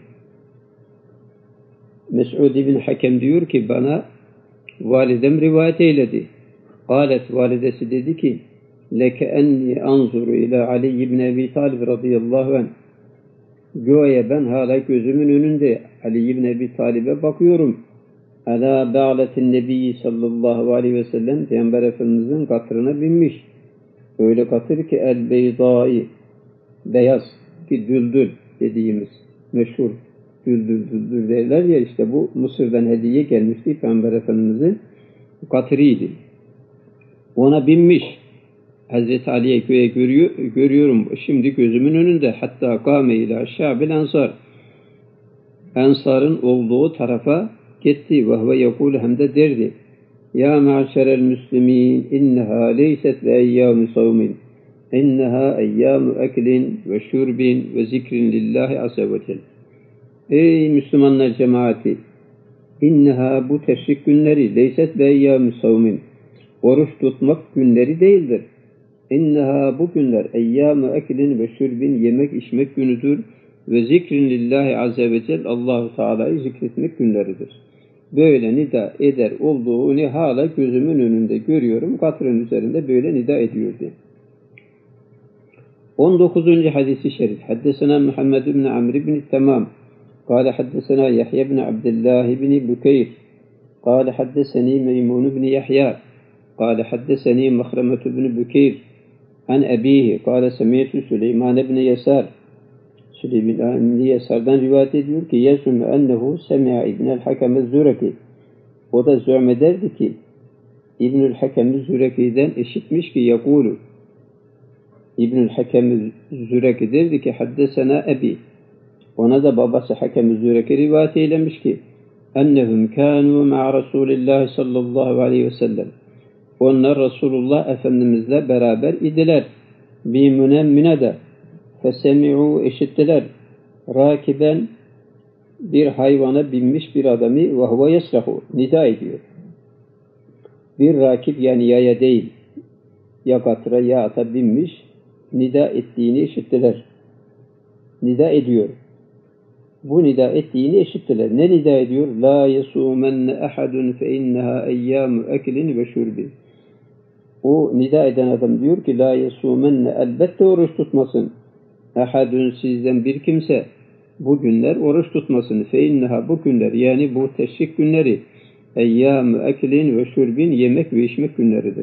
Mes'ud ibn Hakem diyor ki bana validem rivayet eyledi. Kâlet, validesi dedi ki leke enni anzuru ila Ali ibn Ebi Talib radıyallahu anh. Göğe ben hala gözümün önünde Ali ibn Ebi Talib'e bakıyorum. Ala ba'letin nebiyyi sallallahu aleyhi ve sellem, Peygamber Efendimiz'in katırına binmiş. Öyle katır ki el beydai, beyaz ki düldül dediğimiz meşhur düldül derler ya, işte bu Mısır'dan hediye gelmişti Peygamber Efendimiz'in katırıydı. Ona binmiş. Hazreti Ali'ye görüyorum şimdi gözümün önünde. Hatta kâme ilâ şâbil ensar. Ensar'ın olduğu tarafa gitti. Ve huve yekûl, hem de derdi. Ya ma'şerel müslimîn, inneha leyset ve eyyâmü savmin. İnneha eyyâmü eklin ve şurbin ve zikrin lillahi azze ve celle. Ey Müslümanlar cemaati! İnneha, bu teşrik günleri, leyset ve eyyâmü savmin. Oruç tutmak günleri değildir. İnneha, bu günler eyyâmü eklin ve şurbin, yemek içmek günüdür ve zikrin lillahi azze ve celle, Allah-u Teala'yı zikretmek günleridir. Böyle nida eder olduğunu hala gözümün önünde görüyorum. Katırın üzerinde böyle nida ediyordu. 19. hadis-i şerif. Haddesena Muhammed ibn Amr ibn Tamam. Kâle haddesena Yahya ibn Abdullah ibn Bukeyr. Kâle haddeseni Meymun ibn Yahya. Kâle haddeseni Mahremet ibn Bukeyr. An ebihi. Kâle semiyetü Süleyman ibn Yesar. Süleyman ibn Yesar'dan rivayet ediyor ki yesumü ennehu semi'a İbnül Hakem el-Züreki. O da zü'mederdi ki İbnül Hakem el-Züreki'den işitmiş ki yakulu. İbnül Hakem el-Züreki derdi ki haddesena ebi. Ona da babası Hakem el-Züreki rivayet eylemiş ki ennehum kânû ma'a Resulillah sallallahu aleyhi ve sellem. Onlar Resulullah Efendimizle beraber idiler. Bimünemminede fesemi'u, eşittiler. Rakiben, bir hayvana binmiş bir adamı ve huve yesrahu, nida ediyor. Bir rakip, yani yaya değil, ya katıra ya ata binmiş, nida ettiğini işittiler. Nida ediyor. Bu nida ettiğini işittiler. Ne nida ediyor? La yesûmenne ahadun fe inneha eyyâmu eklin ve şurbin. O nida eden adam diyor ki la yesûmenne, elbette oruç tutmasın. Ahadun, sizden bir kimse bu günler oruç tutmasın. Fe inneha, bu günler, yani bu teşrik günleri eyyâmu eklin ve şurbin, yemek ve içmek günleridir.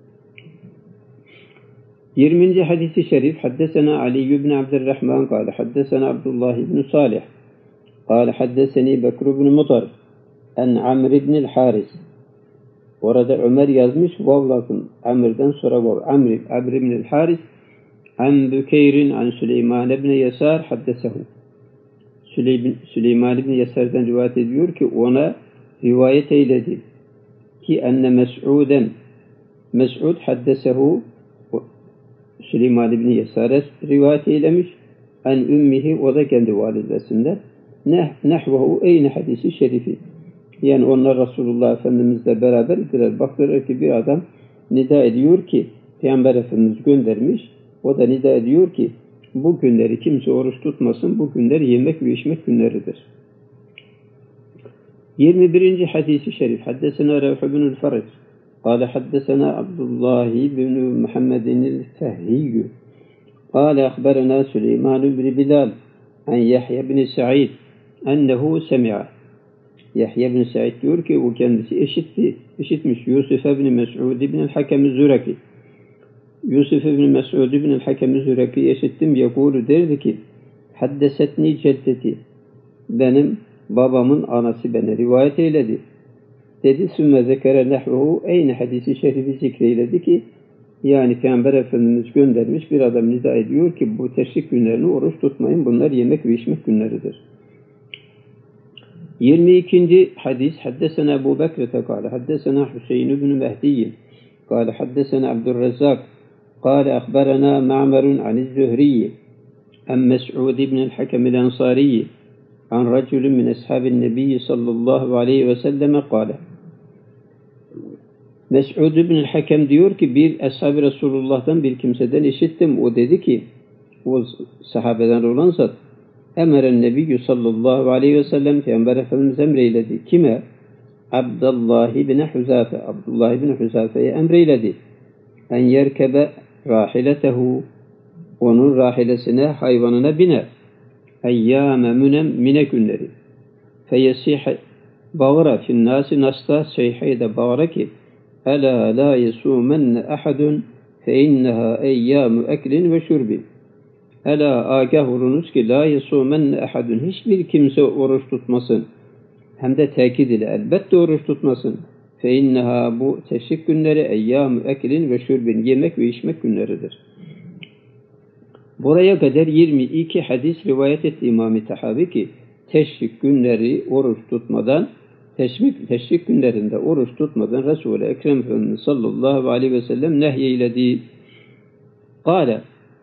20. hadis-i şerif. Haddesena Ali ibn Abdurrahman kâle haddesena Abdullah ibn Salih kâle haddeseni Bekr ibn Mutar en Amr ibn el-Haris. Orada Ömer yazmış, vav lazım. Amr'den sonra vav. Amr ibn el-Haris an Bükeyrin an Süleyman ibn Yesar haddesehu. Süleyman ibn Yesar'dan rivayet ediyor ki ona rivayet eyledi ki enne Mes'ud haddesehu, Süleyman ibn Yesar'a rivayet eylemiş. En ümmihi, o da kendi validesinden. Nehvehu, eyni hadisi şerifi. Yani onlar Resulullah Efendimizle beraber idiler. Baktılar ki bir adam nida ediyor ki Peygamber Efendimiz göndermiş. O da nida ediyor ki bu günleri kimse oruç tutmasın. Bu günler yemek ve içmek günleridir. 21. hadis-i şerif. Haddesena Revh ibn-ül Faraj قال حدثنا عبد الله بن محمد الفهي قال أخبرنا سليمان بن بلال عن يحيى بن سعيد أنه سمع. Yahya bin Said diyor ki o kendisi işitmiş Yusuf ibn Mes'ud ibn Hakem Züraki. Yusuf ibn Mes'ud ibn Hakem Züraki işittim yakulu derdi ki haddesetni ceddeti, benim babamın anası bana rivayet eyledi. Dedi sümme zekere nehvuhu, aynı hadisi şerifi zikreyledi ki yani Peygamber Efendimiz göndermiş, bir adam nida ediyor ki bu teşrik günlerini oruç tutmayın, bunlar yemek ve içmek günleridir. 22. hadis haddesena Ebu Bekir'te kâle haddesena Hüseyin ibn Mehdi'yin kâle haddesena Abdurrezzak kâle akberena Ma'merun aniz-Zühriyi en Mes'ud ibn Hakem el-Ansariyi an raculun min ashabin nebiyyi sallallahu aleyhi ve selleme kâle. Mes'ud ibn Hakem diyor ki bir ashab-ı Resulullah'tan bir kimseden işittim. O dedi ki o sahabeden olan zat Emeren Nebiyyü sallallahu aleyhi ve sellem Peygamber Efendimiz emreyledi. Kime? Abdullah ibn Huzafe. Abdullah ibn Huzafe'ye emreyledi. En yerkebe rahiletehu. Onun rahilesine, hayvanına biner. Eyyâme mine günleri. Feyesihe bağıra finnâsi nasta seyheyde bağıra ki Ela la yesûmenne ahadun fe inneha eyyâmu eklin ve şurbin. Ela agah olunuz ki la yesûmenne ahadun, hiçbir kimse oruç tutmasın. Hem de tekid ile elbette oruç tutmasın. Fe inneha, bu teşrik günleri eyyâmu eklin ve şurbin, yemek ve içmek günleridir. Buraya kadar 22 hadis rivayet etti İmam-ı Tahavi ki teşrik günleri oruç tutmadan, teşrik günlerinde oruç tutmadan Resul-i Ekrem Efendimiz sallallahu aleyhi ve sellem nehyeyledi. Kâle,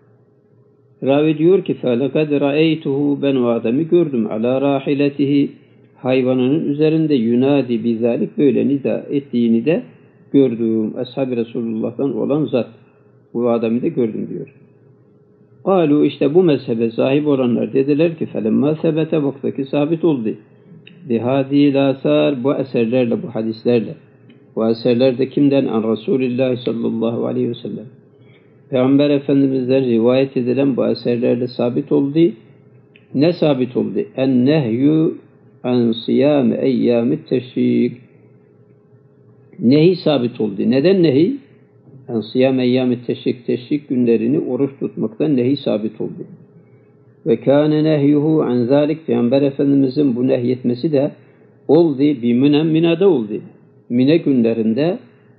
ravi diyor ki فَلَقَدْ رَأَيْتُهُ, ben o adamı gördüm ala rahiletihi, hayvanının üzerinde yunadi bizalik, böyle nida ettiğini de gördüm. Ashab-ı Resulullah'tan olan zat. Bu adamı da gördüm diyor. Kalu, işte bu mezhebe sahip olanlar dediler ki فَلَمَّا sebete, vaktaki sabit oldu. Bihâdî lâsâr, bu eserlerle, bu hadislerle. Bu eserler de kimden? An Resulillah sallallahu aleyhi ve sellem. Peygamber Efendimiz'den rivayet edilen bu eserlerle sabit oldu. Ne sabit oldu? En nehyü an siyâme eyyâmit teşrik. Nehi sabit oldu. Neden nehi? En siyâme eyyâmit teşrik, teşrik günlerini oruç tutmaktan nehi sabit oldu. Ve kâne nehyuhu an zâlik, Peygamber Efendimiz'in bu nehyetmesi de oldu. Mina'da oldu. Mine günlerinde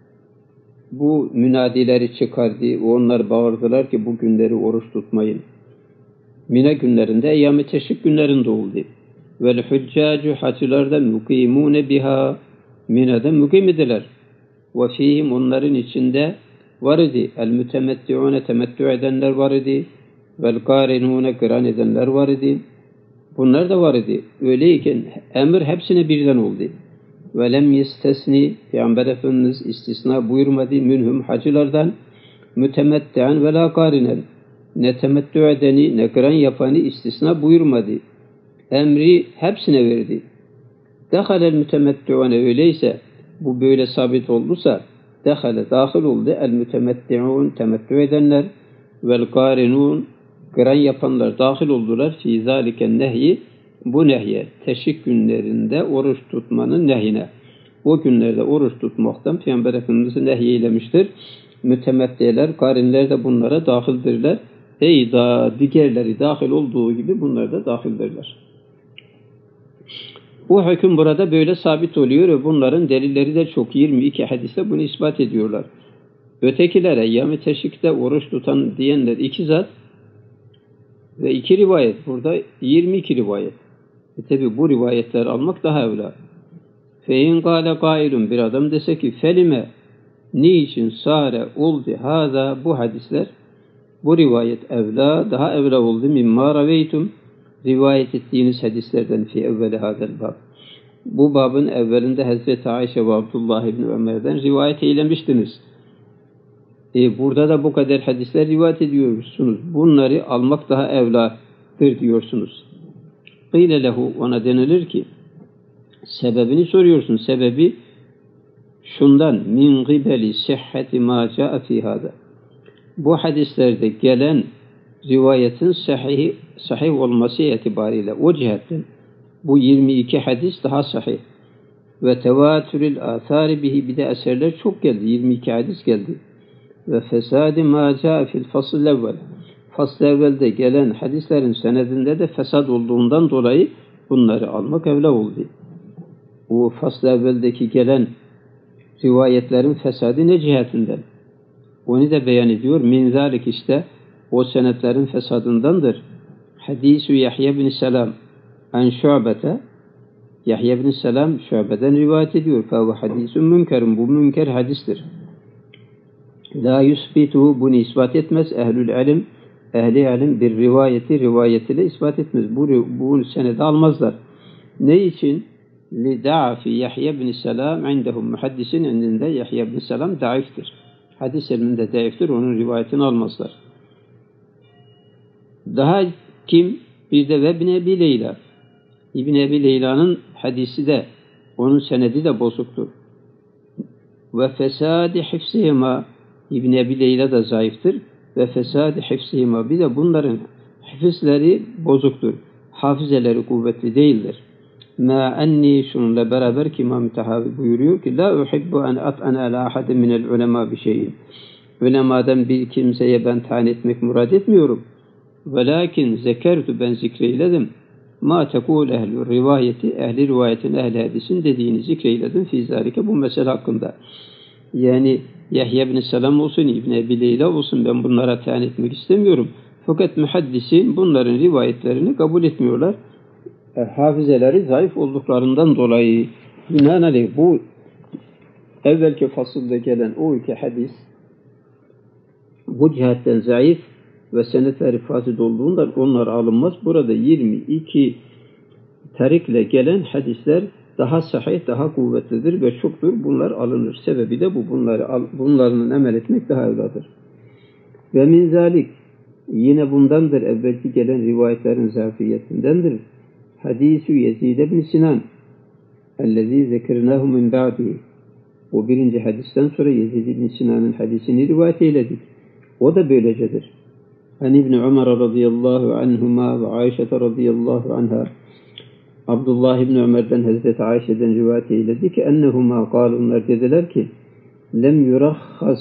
bu münadileri çıkardı. Onlar bağırdılar ki bu günleri oruç tutmayın. Mine günlerinde, eyyam-ı teşrik günlerinde oldu. Vel hüccâcu, hacılar da mukîmûne biha, Mina'da mukim idiler. Ve fîhim, onların içinde var idi. El mütemetti'ûne, temettü edenler var idi. Vel kârinûne, kıran edenler var idi. Bunlar da var idi. Öyleyken emir hepsine birden oldu. Ve lem yestesni, Peygamber Efendimiz istisna buyurmadı minhum, hacılardan, mütemetti'an ve la kârinen, ne temettü edeni ne kıran yapanı istisna buyurmadı. Emri hepsine verdi. Dehalel mütemetti'une, öyleyse bu böyle sabit olduysa dehale, dahil oldu el mütemetti'un, temettü edenler, vel kârinun, kıran yapanlar dahil oldular fi zâliken nehyi, bu nehye, teşrik günlerinde oruç tutmanın nehyine. O günlerde oruç tutmaktan Peygamber Efendimiz'i nehyeylemiştir. Mütemettiler, karinler de bunlara dahildirler. Diğerleri dahil olduğu gibi bunlar da dahildirler. Bu hüküm burada böyle sabit oluyor ve bunların delilleri de çok. 22 hadiste bunu ispat ediyorlar. Ötekilere eyyam-ı teşrikte oruç tutan diyenler iki zat ve iki rivayet. Burada 22 rivayet. Tabi bu rivayetleri almak daha evla. Fein kâle kailun, bir adam dese ki felime, niçin sâre oldu hâzâ, bu hadisler, bu rivayet evla, daha evla oldu mimma raveytum, rivayet ettiğiniz hadislerden fi evveli hâzel bab. Bu babın evvelinde Hazreti Ayşe ve Abdullah ibn Ömer'den rivayet eylemiştiniz. Burada da bu kadar hadisler rivayet ediyorsunuz. Bunları almak daha evladır diyorsunuz. Qîle lehu, ona denilir ki sebebini soruyorsun. Sebebi şundan min gibeli sihhati ma caa fi hada. Bu hadislerde gelen rivayetin sahih olması itibariyle o cihetten bu 22 hadis daha sahih. Ve tevatüril athari bihi, bir de eserler çok geldi. 22 hadis geldi. Ve fesadi ma caa fil fasl evvel. Fasl evvelde gelen hadislerin senedinde de fesad olduğundan dolayı bunları almak evla oldu. Bu fasl evveldeki gelen rivayetlerin fesadı ne cihetinden? Onu da beyan ediyor. Min zalik, işte o senetlerin fesadındandır. Hadisu Yahya bin Selam an Şu'bete, Yahya bin Selam Şu'beden rivayet ediyor. Fe hadisun münkerun, bu münker hadistir. La yusbitu, bunu ispat etmez. Ehlül ilim, ehli ilim bir rivayet ile ispat etmez. Bu senedi almazlar. Ne için? Lida'fi Yahya bin Selam indehum, muhaddisin indinde Yahya bin Selam daiftir. Hadis ilminde daiftir, onun rivayetini almazlar. Daha kim? Bir de İbn Ebi Leyla. İbn Ebi Leyla'nın hadisi de, onun senedi de bozuktur. Ve fesadi hifsihima, İbn Ebi Leyla da zayıftır. Ve fesadi hifsihima, bir de bunların hifzleri bozuktur. Hafizeleri kuvvetli değildir. Ma enni, şununla beraber ki İmam Tahavi buyuruyor ki la uhibbu en at'ana ala ahadin minel ulema bir şeyin. Ulemadan bir kimseye ben tayin etmek murad etmiyorum. Velakin zekertu, ben zikreyledim. Ma tekul ehlü rivayeti, ehli rivayetin, ehli hadisin dediğini zikreyledim fi zalike, bu mesele hakkında. Yani Yahya bin Selam olsun, İbn Ebi Leyla olsun, ben bunlara tayin etmek istemiyorum. Fakat muhaddisin bunların rivayetlerini kabul etmiyorlar. Hafizeleri zayıf olduklarından dolayı. Binaenaleyh bu evvelki fasılda gelen o iki hadis bu cihetten zayıf ve senetleri fasid olduğundan onlar alınmaz. Burada 22 tarikle gelen hadisler daha sahih, daha kuvvetlidir ve çoktur. Bunlar alınır. Sebebi de bu. Bunların emel etmek daha evladır. Ve min zalik, yine bundandır evvelki gelen rivayetlerin zafiyetindendir. Hadisu Yezid ibn Sinan ellezî zekirnâhu min ba'dihi. O birinci hadisten sonra Yezid ibn Sinan'ın hadisini rivayet eyledik. O da böylecedir. An İbn Ömer radıyallahu anhuma ve Ayşe radıyallahu anha. Abdullah ibn Ömer'den, Hazreti Ayşe'den rivayet eyledi ki ennehuma kâlu, onlar dediler ki lem yurahhas,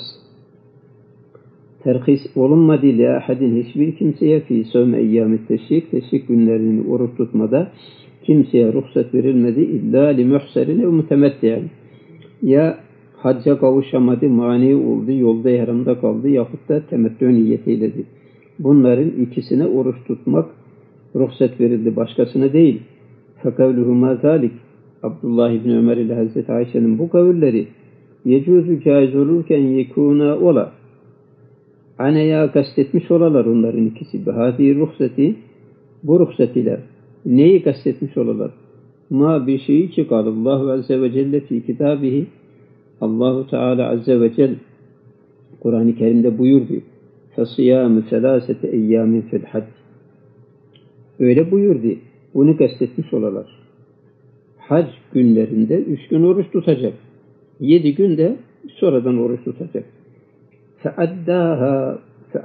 terhis olunmadı li ahadin, hiçbir kimseye fi sövme eyyâmi teşrik günlerini oruç tutmada kimseye ruhsat verilmedi illa li muhserin ev mutemettiyen, ya hacca kavuşamadı, mani oldu, yolda yaramda kaldı yahut da temettü niyet eyledi. Bunların ikisine oruç tutmak ruhsat verildi, başkasına değil. Fekavluhuma zalik, Abdullah ibn Ömer ile Hazreti Ayşe'nin bu kavulleri yecuzu caiz olurken yekûna ola, anaya kastetmiş olalar onların ikisi. Behâdî ruhsati, bu ruhsat ile neyi kastetmiş olalar? Ma bir şeyi ki Allahu azze ve celle fi kitabihi, Allahu Teala azze ve celle Kur'an-ı Kerim'de buyurdu. Fesiyâmü selâsete eyyâmin fil hac. Öyle buyurdu. Bunu kastetmiş olalar. Hac günlerinde 3 gün oruç tutacak. 7 günde sonradan oruç tutacak. Feaddaha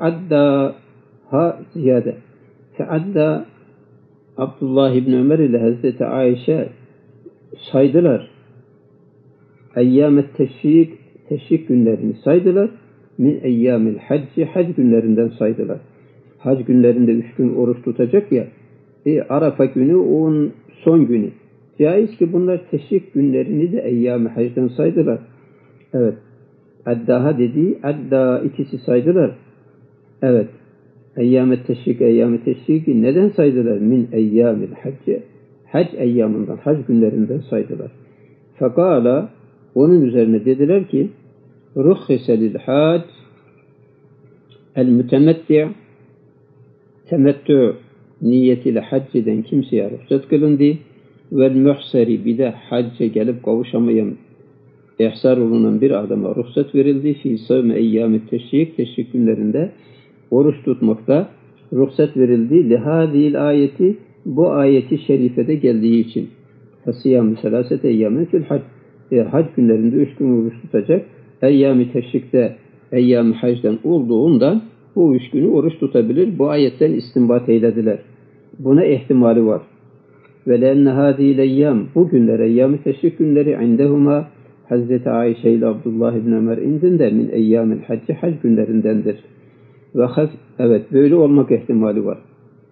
ziyade. Feadda, Abdullah ibn Ömer ile Hazreti Ayşe saydılar. Eyyâmet teşrik günlerini saydılar. Min eyyâmil hacci, hac günlerinden saydılar. Hac günlerinde 3 gün oruç tutacak ya. Arafa günü onun son günü. Caiz ki bunlar teşrik günlerini de eyyâm-ı hacden saydılar. Evet. Addaha dediği, adda ikisi saydılar. Evet. Eyyâm-ı teşriki neden saydılar? Min eyyâmil hacce. Hac eyyamından, hac günlerinden saydılar. Fekâla, onun üzerine dediler ki ruhhise lil hac el mütemetti' temettü niyetiyle hac eden kimseye ruhsat kılındı. Vel muhseri, bir de hacca gelip kavuşamayan, ihsar olunan bir adama ruhsat verildi. Fî savme eyyâmi teşrik günlerinde oruç tutmakta ruhsat verildi. Lihâzîl ayeti, bu ayeti şerifede geldiği için. Fesiyâm selâsete eyyâmin fil hac. hac günlerinde 3 gün oruç tutacak. Eyyam-ı teşrikte, eyyam-ı hacdan olduğundan bu 3 günü oruç tutabilir. Bu ayetten istinbat eylediler. Buna ihtimali var. Ve lenne hâzîl eyyâm, bu günler, eyyâm-ı teşrik günleri indehuma Hazreti Ayşe ile Abdullah ibn Ömer indinde min eyyâmil hacci, hac günlerindendir. Evet, böyle olmak ihtimali var.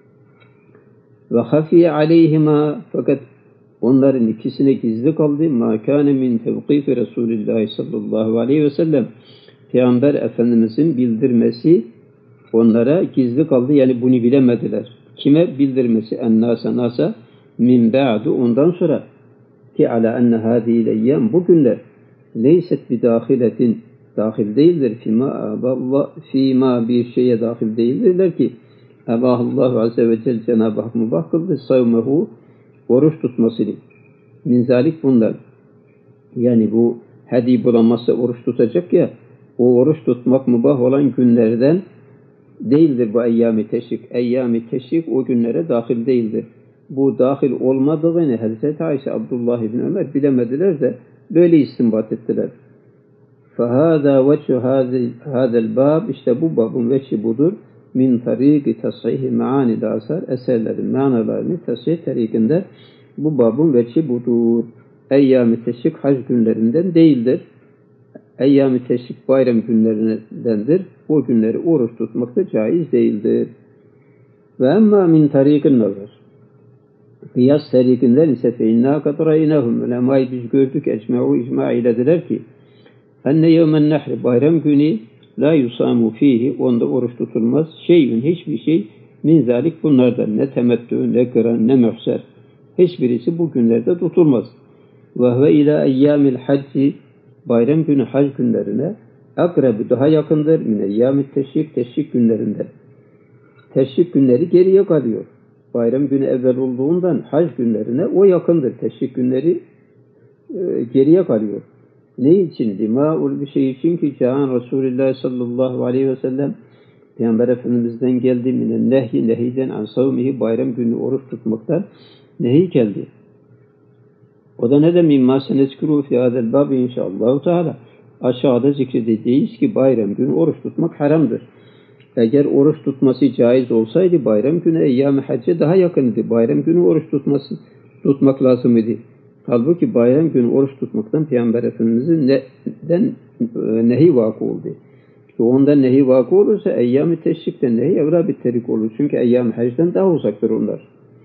Ve hafiye aleyhima, fakat onların ikisine gizli kaldı. Ma kâne min tevkîfi Resulullah sallallahu aleyhi ve sellem, Peygamber Efendimizin bildirmesi onlara gizli kaldı. Yani bunu bilemediler. Kime bildirmesi? Nasa min ba'du, ondan sonra ki ala enne hâzîl eyyâm, bu günler leyset bidahiletin, dahil değildir. Fîmâ bir şeye dahil değildirler ki Allahu azze ve celle Cenab-ı Hak mübah kıldı savmehu, oruç tutmasını. Min zalik, bundan. Yani bu hadi bulamazsa oruç tutacak ya, o oruç tutmak mübah olan günlerden değildir bu eyyam-ı teşrik. Eyyam-ı teşrik o günlere dahil değildir. Bu dahil olmadığını Hazreti Ayşe, Abdullah ibn Ömer bilemediler de böyle istinbat ettiler. فَهَذَا وَجْهُ هَذَا الْبَابِ, işte bu babın veçhi budur. Min tariki tasih maani asar, eserlerin manalarını tasih tarikinde bu babın veçhi budur. Eyyam-ı teşrik hac günlerinden değildir. Eyyam-ı teşrik bayram günlerindendir. O günleri oruç tutmak da caiz değildir. Ve emma min tarikin nazar, kıyas tarikinden ise feinnâ katraynâhum, ulemayı biz gördük, ecma'u icma eylediler ki enne yevmen nehri, bayram günü la yusamu fihi, onda oruç tutulmaz. Şeyün, hiçbir şey, min zalik, bunlardan, ne temettü, ne kıran, ne mühser, hiçbirisi bu günlerde tutulmaz. Ve huve ila eyyamil hacci, bayram günü hac günlerine akrabu, daha yakındır. Min eyyamil teşrik, teşrik günlerinden. Teşrik günleri geriye kalıyor. Bayram günü evvel olduğundan hac günlerine o yakındır. Teşrik günleri geriye kalıyor. Ne için? Lima'ul bir şey için ki Câen Resulullah sallallahu aleyhi ve sellem, Peygamber Efendimiz'den geldi. Minen nehy, nehiden an savmihi, bayram günü oruç tutmaktan nehy geldi. O da ne de mimma senezkuru fi hadel bab inşallah Teala. Aşağıda zikredeceğiz ki bayram günü oruç tutmak haramdır. Eğer oruç tutması caiz olsaydı bayram günü eyyam-ı hacce daha yakındı. Bayram günü oruç tutmak lazım idi. Halbuki bayram günü oruç tutmaktan Peygamber Efendimiz'in nehi vakı oldu. Ondan nehi vakı olursa eyyam-ı teşrikten nehi evra bitterik olur. Çünkü eyyam-ı hacden daha uzaktır onlar.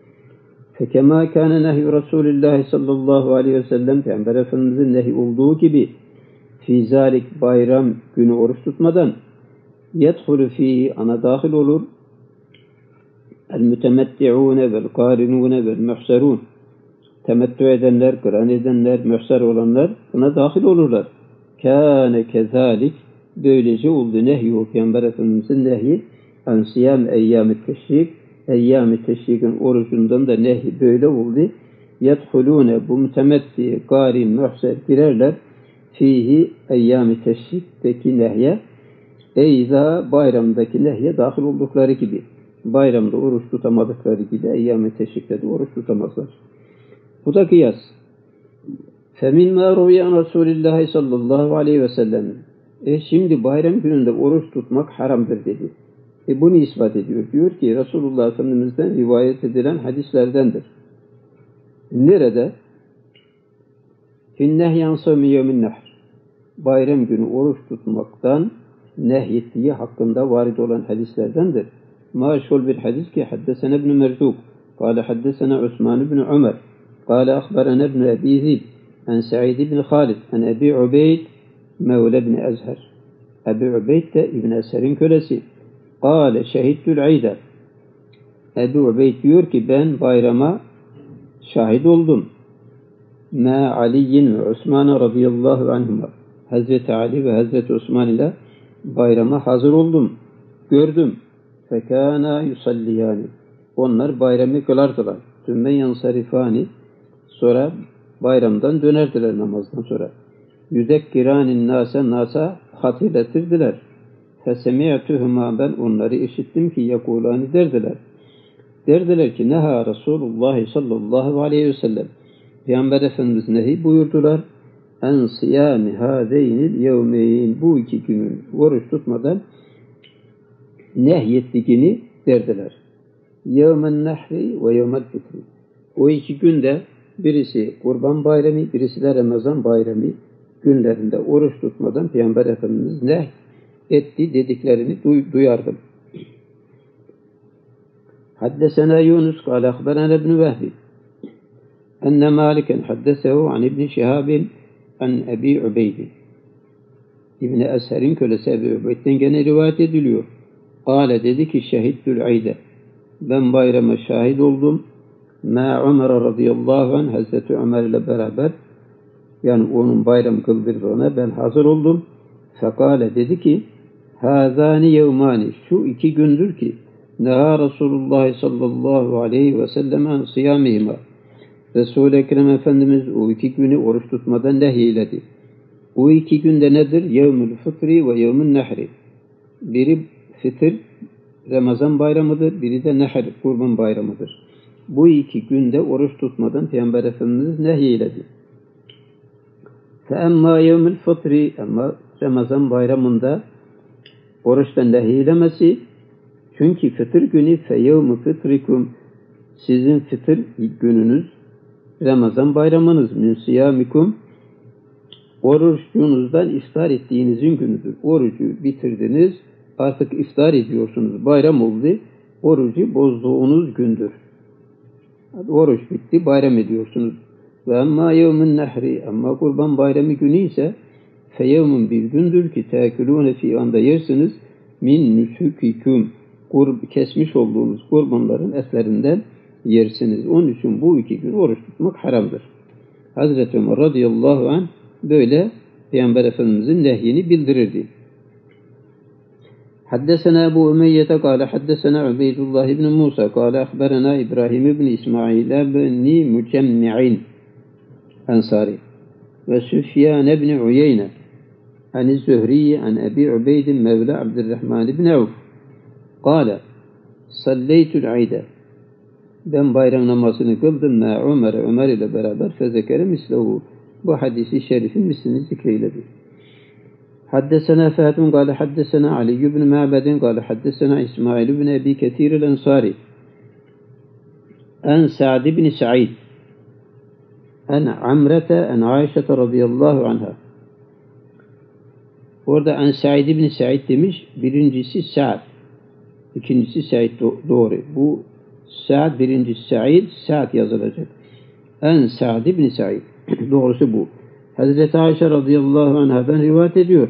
Fekemâ kâne nehy Resulullah sallallahu aleyhi ve sellem, Peygamber Efendimiz'in nehi olduğu gibi fî zâlik, bayram günü oruç tutmadan yedhulü fî, ana dahil olur el mütemetti'ûne vel kârinûne vel muhserûn, temettü edenler, kıran edenler, mühser olanlar buna dahil olurlar. Kâne kezâlik, böylece oldu nehyû, Peygamber Efendimiz'in nehyi an siyâm eyyâm-ı teşrik, eyyâm-ı teşrik'in orucundan da nehy böyle oldu. Yedhulûne, bu mütemetti, kârin, mühser girerler fihi, eyyâm-ı teşrikteki nehye, eyza, bayramdaki nehye dahil oldukları gibi. Bayramda oruç tutamadıkları gibi eyyâm-ı teşrikte de oruç tutamazlar. Bu da kıyas. Femin mâ ruviyan Resulullah sallallahu aleyhi ve sellem. Şimdi bayram gününde oruç tutmak haramdır dedi. Bunu ispat ediyor. Diyor ki Resulullah Efendimiz'den rivayet edilen hadislerdendir. Nerede? Finnehyan savmi yevmin nehr. Bayram günü oruç tutmaktan nehyettiği hakkında varid olan hadislerdendir. Maşhur bir hadis ki haddesene ibn Merzuk, kâle haddesene Osman ibn Ömer, kâle akhbarana ibn Ebi Zib, an Sa'id ibn Halid, an Ebi Ubeyd, Mevle ibn Ezher. Ebi Ubeyd de İbn Ezher'in kölesi. Kâle şehidtül ayda. Ebu Ubeyd diyor ki ben bayrama şahit oldum. Ma Ali'in ve Osman radıyallahu anhuma. Hazreti Ali ve Hazreti Osman ile bayrama hazır oldum. Gördüm. Fekâna yusalliyani. Onlar bayramı kılardılar. Sümme yansarifani. Sonra bayramdan dönerdiler, namazdan sonra. Yüzekkiranin nasa hatırlatırdılar. Fesemi'tuhuma, ben onları işittim ki yekulani derdiler. Derdiler ki neha Resulullah sallallahu aleyhi ve sellem. Peygamber Efendimiz nehi buyurdular. en siyami hâzeynil yevmeyn. Bu iki günün oruç tutmadan nehyettiğini derdiler. Yevmen nehri ve yevmel fitri. O iki günde birisi Kurban Bayramı, birisi de Ramazan Bayramı günlerinde oruç tutmadan Peygamber Efendimiz etti dediklerini duyardım. Haddesena Yunus kâle ahberana ibn Vehbi enne Maliken haddesehu an İbn Şihabin an Ebi Ubeydi. İbn Esher'in kölesi Ebi Ubeyd'den gene rivayet ediliyor. Kâle dedi ki şehiddül ayde. Ben bayrama şahit oldum. Ma Ömer radıyallahu anh Hazreti Ömer ile beraber, yani onun bayram kıldırdığına ben hazır oldum. Fekale dedi ki hâzâni yevmâni, şu iki gündür ki neha Resulullah sallallahu aleyhi ve sellem an siyâmihima. Resul-i Ekrem Efendimiz o iki günü oruç tutmadan nehyiledi. O iki günde nedir? Yevmül fıtri ve yevmül nehri. Biri fitr, Ramazan bayramıdır, biri de nehr, kurban bayramıdır. Bu iki günde oruç tutmadan Peygamber Efendimiz nehyiledi. فَاَمَّا يَوْمُ الْفَطْرِ, ama Ramazan bayramında oruçtan nehyilemesi, çünkü fıtır günü فَيَوْمُ فِطْرِكُمْ, sizin fıtır gününüz Ramazan bayramınız, مِنْ سِيَامِكُمْ, orucunuzdan iftar ettiğinizin günüdür. Orucu bitirdiniz, artık iftar ediyorsunuz, bayram oldu, orucu bozduğunuz gündür. Oruç bitti, bayram ediyorsunuz. Ve amma yevmin nehri, ama kurban bayramı günü ise feyevmin, bir gündür ki teakülûne fi, anda yersiniz min nüsükiküm, kesmiş olduğunuz kurbanların etlerinden yersiniz. Onun için bu iki gün oruç tutmak haramdır. Hazreti Ömer radıyallahu anh böyle Peygamber Efendimizin nehyini bildirirdi. حدثنا أبو أمية قال حدثنا عبيد الله بن موسى قال أخبرنا إبراهيم بن إسماعيل بن مجمع أنصاري وسفيان بن عيينة عن الزهري عن أبي عبيد مولى عبد الرحمن بن عوف قال صليت العيد, ben bayram namazını kıldım Ömer ile beraber fezekere mislehu, bu hadisi şerifin mislini zikreyledi. حدثنا فهد قال حدثنا علي بن معبد قال حدثنا إسماعيل بن أبي كثير الأنصاري عن سعد بن سعيد عن عمرة عن عائشة رضي الله عنها. Orada an Sa'id ibn Sa'id demiş. Birincisi Sa'd, ikincisi Sa'id doğru. Bu Sa'd, birincisi Sa'd yazılacak. An Sa'd ibn Sa'id. Doğrusu bu. Hazreti Ayşe radıyallahu anh'dan rivayet ediyor.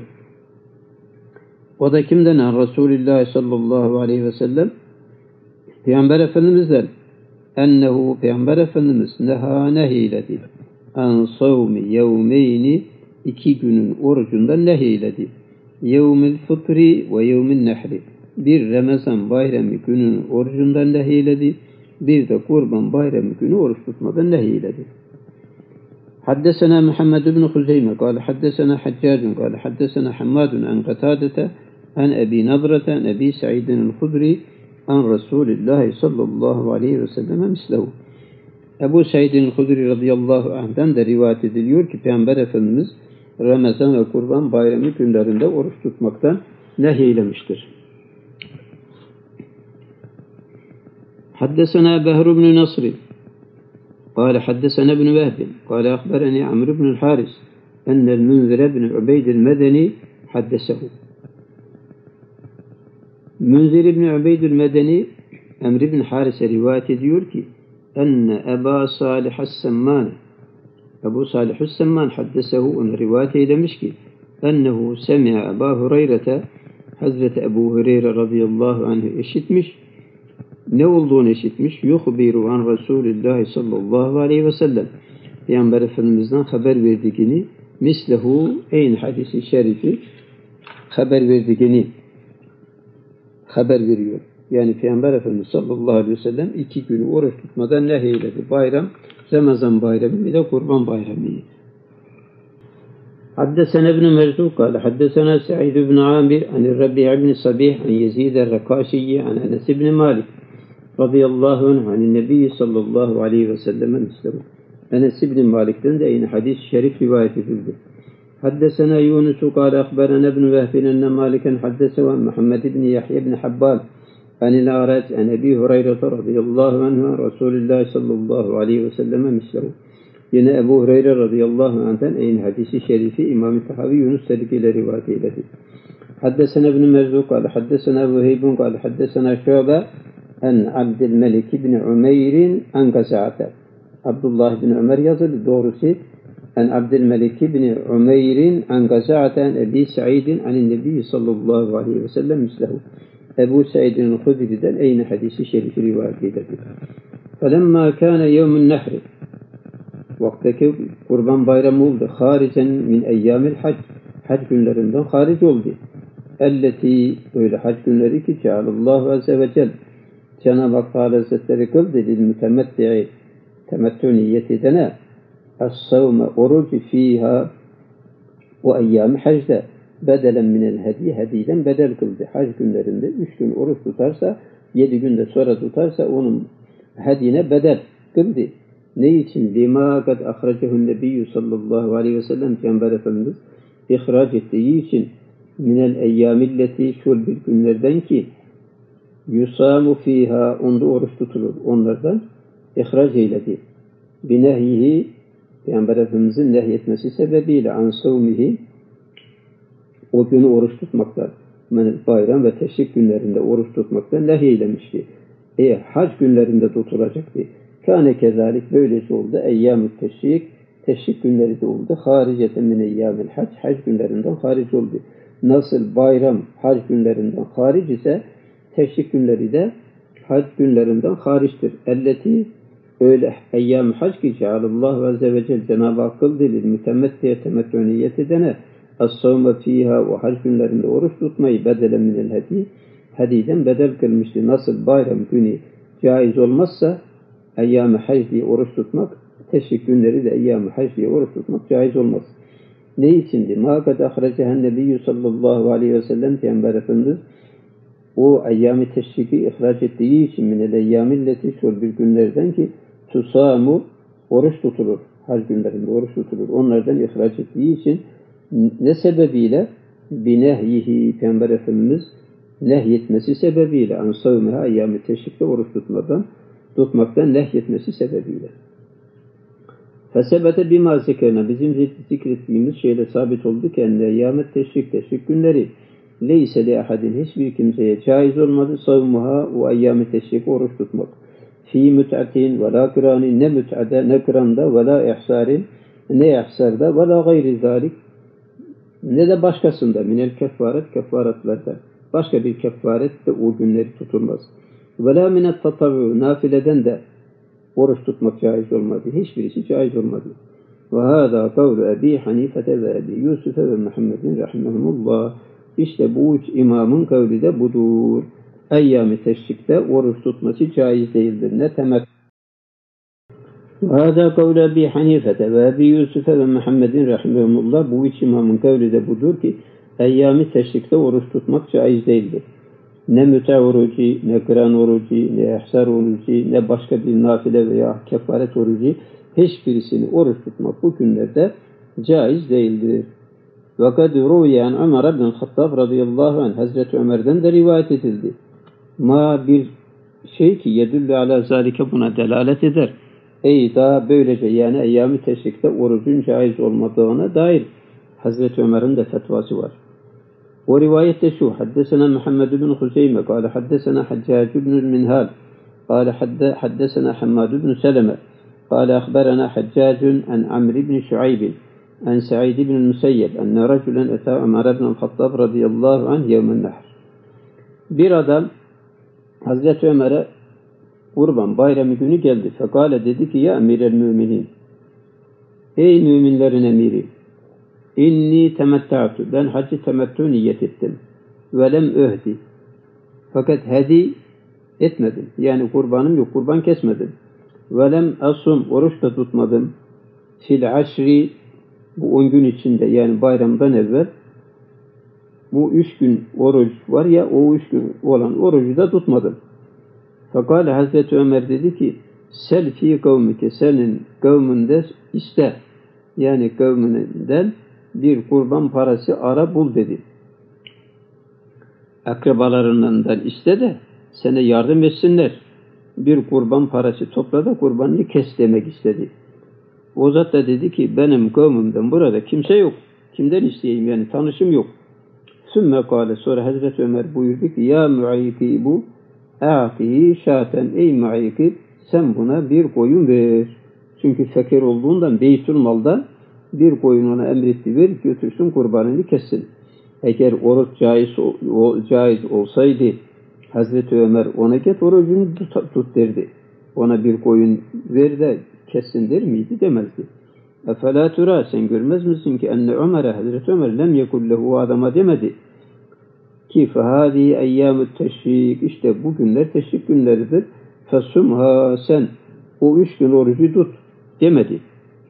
O da kimden? Resulullah sallallahu aleyhi ve sellem, Peygamber Efendimiz'den, ennehu, Peygamber Efendimiz nehyiledi. An savmi yevmeyni, iki günün orucundan nehyiledi. Yevmil fıtri ve yevmil nehri. Bir Ramazan bayramı gününün orucundan nehyiledi. Bir de kurban bayramı günü oruç tutmadan nehyiledi. حدثنا محمد بن خزيمة قال حدثنا حجاج قال حدثنا حماد عن قتادة عن أبي نضرة عن أبي سعيد الخدري عن رسول الله صلى الله عليه وسلم مثله. Ebu Said'in Hudri radıyallahu anh'dan da rivayet ediliyor ki Peygamber Efendimiz Ramazan ve Kurban bayramı günlerinde oruç tutmaktan nehyeylemiştir. Haddesena Behr ibn Nasr قال حدثنا ابن وهب قال أخبرني عمرو بن الحارث أن المنذر بن عبيد المدني حدثه. Münzir ibn Ubeydül Medeni Emr ibn Haris'e rivayet ediyor ki enne Ebu Salih Semman, Ebu Salih Semman haddesehu, onu rivayet eylemiş ki ennehu semi'a Ebu Hureyre'te, Hazreti Ebu Hureyre radıyallahu anh işitmiş. Ne olduğunu işitmiş? Yuhbiru an Resulullah sallallahu aleyhi ve sellem, Peygamber Efendimiz'den haber verdiğini, mislehu, aynı hadisi şerifi haber verdiğini haber veriyor. Yani Peygamber Efendimiz sallallahu aleyhi ve sellem iki günü oruç tutmadan nehyeledi. Bayram, Ramazan bayramı bir de Kurban bayramı. Haddesena ibn Merzuq kâle haddesena Sa'id ibn Amir an Rabi' ibn Sabih an Yezid el-Rekâşiyyi an Enes ibn Malik radıyallahu anh an Nebi sallallahu aleyhi ve sellem mislehu. Enes İbn Malik'ten de yine hadis-i şerif rivayet edildi. Haddesena Yunus kâle akberena ibn Vehbin enne Maliken haddese ve Muhammed ibn Yahya ibn Habbal anil A'rac an Ebi Hureyre radıyallahu anhu Resulullah sallallahu aleyhi ve selleme mislehu. Yine Ebu Hureyre radıyallahu anh'ten aynı hadisi şerifi İmam-ı Tahavi Yunus Sedik ile rivayet eyledi. Haddesena ibn Merzuk kâle haddesena Ebu Heybun kâle haddesena Şu'be en Abdülmelik ibn Umeyr'in an Gaza'ate. Abdullah ibn Ömer yazıldı doğrusu. En Abdülmelik ibn Umeyr'in an Gaza'ate en Ebi Sa'idin anin Nebi sallallahu aleyhi ve sellem mislehu. Ebu Sa'id'in Hudri'den aynı hadisi şerifi rivayet eyledi. Felemma kâne yevmun nehri. Vaktaki kurban bayramı oldu. Haricen min eyyamil hac. Hac günlerinden haric oldu. Elleti öyle hac günleri ki Cealallahu Azze ve Celle Cenab-ı Hak Hazretleri kıldı lil mütemetti'i temettü niyet edene as-savme orucu fiha o eyyam-ı hacde bedelen minel hedi hediden bedel kıldı. Hac günlerinde 3 gün oruç tutarsa 7 günde sonra tutarsa onun hedine bedel kıldı. Ne için? Lima kad ahracehun nebiyyü sallallahu aleyhi ve sellem Peygamber Efendimiz ihraç ettiği için minel eyyamilleti şul bir günlerden ki yusamu fiha onda oruç tutulur. Onlardan ihraç eyledi. Binehyihi Peygamber Efendimiz'in nehyetmesi sebebiyle ansavmihi o günü oruç tutmaktan bayram ve teşrik günlerinde oruç tutmaktan nehyeylemişti. Hac günlerinde tutulacaktı. Kâne kezalik böylece oldu. Eyyâm-ı teşrik günleri de oldu. Hariceten min eyyâmil hac, hac günlerinden haric oldu. Nasıl bayram hac günlerinden haric ise teşrik günleri de hac günlerinden hariçtir. Elleti öyle eyyâm-ı hac ki Cealallahu Azze ve Celle Cenab-ı Hak kıldı lil mütemettiye temettü niyet edene as-savme fîhâ o hac günlerinde oruç tutmayı bedelen minel hedi hediden bedel kılmıştı. Nasıl bayram günü caiz olmazsa eyyam-ı hac diye oruç tutmak, teşrik günleri de eyyam-ı hac diye oruç tutmak caiz olmaz. Ne içindi? مَا قَدْ اَخْرَجَهَا النَّبِيُّ sallallahu aleyhi ve sellem Peygamber Efendimiz o eyyam-ı teşriki ihraç ettiği için minel eyyamilleti şol bir günlerden ki tusamu oruç tutulur. Hac günlerinde oruç tutulur. Onlardan ihraç ettiği için ne sebebiyle? Binehyihi Peygamber Efendimiz nehyetmesi sebebiyle ansavmeha eyyam-ı teşrikte oruç tutmaktan nehyetmesi sebebiyle. Fesebete bima zekerine bizim zikrettiğimiz şeyle sabit oldu ki eyyâmet teşrik günleri leyse li ahadin hiçbir kimseye caiz olmadı savmuha o eyyâmet teşrik oruç tutmak. Fi müt'atin ve la kıranin ne müt'ade ne kıranda ve la ihsarin ne ihsarda ve la gayri zalik ne de başkasında minel kefaretlerden başka bir kefaret de o günleri tutulmaz. Ve la minet tatavvu nafileden de oruç tutmak caiz olmadı. Hiçbirisi caiz olmadı. Ve hâzâ kavlu Ebi Hanifete ve Ebi Yusuf'e ve Muhammedin rahimahumullah. İşte bu üç imamın kavli de budur. Eyyâm-ı teşrikte oruç tutması caiz değildir. Ne temek? Ve hâzâ kavlu Ebi Hanifete ve Ebi Yusuf'e ve Muhammedin rahimahumullah. Bu üç imamın kavli de budur ki eyyâm-ı teşrikte oruç tutmak caiz değildir. Ne müte orucu, ne kıran orucu, ne ihsar orucu, ne başka bir nafile veya kefaret orucu hiçbirisini oruç tutmak bu günlerde caiz değildir. Ve kad ruviyen Ömer ibn Hattab radıyallahu anh Hazreti Ömer'den de rivayet edildi. Ma bir şey ki yedüllü ala zalike buna delalet eder. Daha böylece yani eyyam-ı teşrikte orucun caiz olmadığına dair Hazreti Ömer'in de fetvası var. O rivayette şu, haddesena Muhammed ibn Huseyme, kâle haddesena Haccac ibn Minhal, kâle haddesena Hammad ibn Seleme, kâle akhberena Haccacun en Amr ibn Şuaybin, en Sa'id ibn Musayyeb, enne raculen etâ Ömer ibn Hattab radıyallahu anh yevmen nehr. Bir adam Hazreti Ömer'e kurban bayramı günü geldi. Fekâle dedi ki ya emirel müminin, ey müminlerin emiri, İnni temetta'tu. Ben hacı temettü niyet ettim. Velem öhdi. Fakat hedi etmedim. Yani kurbanım yok. Kurban kesmedim. Velem asum. Oruç da tutmadım. Fil aşri. Bu 10 gün içinde yani bayramdan evvel bu 3 gün oruç var ya o 3 gün olan orucu da tutmadım. Fakat Hazreti Ömer dedi ki Sel fi kavmike, senin kavminde iste. Yani kavminden bir kurban parası ara bul dedi. Akrabalarından iste de sana yardım etsinler. Bir kurban parası topla da kurbanını kes demek istedi. O zat da dedi ki benim kavmimden burada kimse yok. Kimden isteyeyim, yani tanışım yok. Sümme kâle, sonra Hazreti Ömer buyurdu ki ya muayyikibu a'tihi şaten, ey muayyikib sen buna bir koyun ver. Çünkü fakir olduğundan Beytülmal'da bir koyun ona emretti, ver götürsün kurbanını kessin. Eğer oruç caiz olsaydı Hazreti Ömer ona git orucunu tut derdi. Ona bir koyun ver de kessin der miydi? Demezdi. Efela tura, sen görmez misin ki enne Ömer'e, Hazreti Ömer lem yekul lehu, adama demedi ki fehâdî eyyâmü teşrik, işte bu günler teşrik günleridir. Fesumha, sen o 3 gün orucu tut demedi.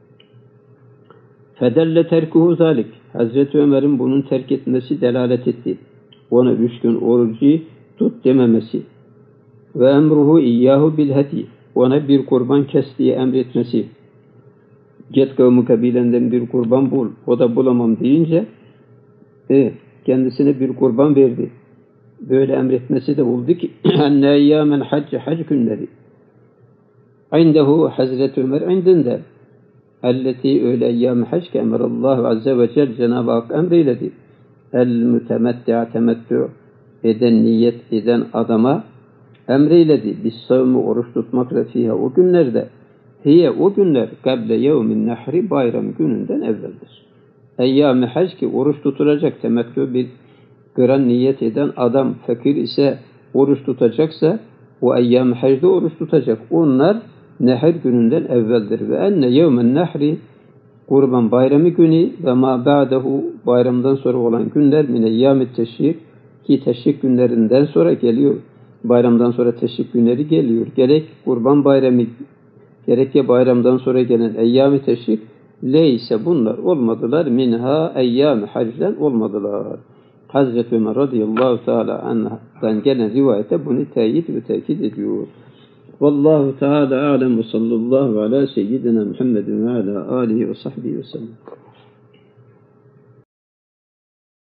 Fedelle terkuhu zalik, Hazreti Ömer'in bunun terk etmesi delalet etti. Ona 3 gün orucu tut dememesi. Ve emruhu iyyahu bil hedi, ona bir kurban kes diye emretmesi. Git kavmi kabilenden bir kurban bul. O da bulamam deyince kendisine bir kurban verdi. Böyle emretmesi de oldu ki enne eyyâmen hacce, hac günleri. İndehu, Hazreti Ömer indinde. Elleti, öyle eyyâm-i hac ki emirallahu azze ve celle, Cenab-ı Hak emreyledi. El mütemetti'a, temettü eden, niyet eden adama emreyledi. Biz savmi, oruç tutmakla fiha, o günlerde. Hiye, o günler kable yevmin nehri, bayram gününden evveldir. Eyyâm-i hac ki oruç tutulacak, temettü bir gören, niyet eden adam fakir ise oruç tutacaksa o eyyâm-i hacda oruç tutacak. Onlar nehr gününden evveldir. Ve enne yevmen nehri, kurban bayramı günü, ve ma ba'dehu, bayramdan sonra olan günler min eyyâm-i teşrik, ki teşrik günlerinden sonra geliyor. Bayramdan sonra teşrik günleri geliyor. Gerek kurban bayramı, gerek ya bayramdan sonra gelen eyyâm-i teşrik, leyse bunlar olmadılar, minha eyyâm-i hacden olmadılar. Hazreti Ömer radıyallahu teala anh'dan gelen rivayete bunu teyit ve tekit ediyor. Vallahu teala alem ve sallallahu ala seyyidina Muhammedin ve ala alihi ve sahbihi ve sellem.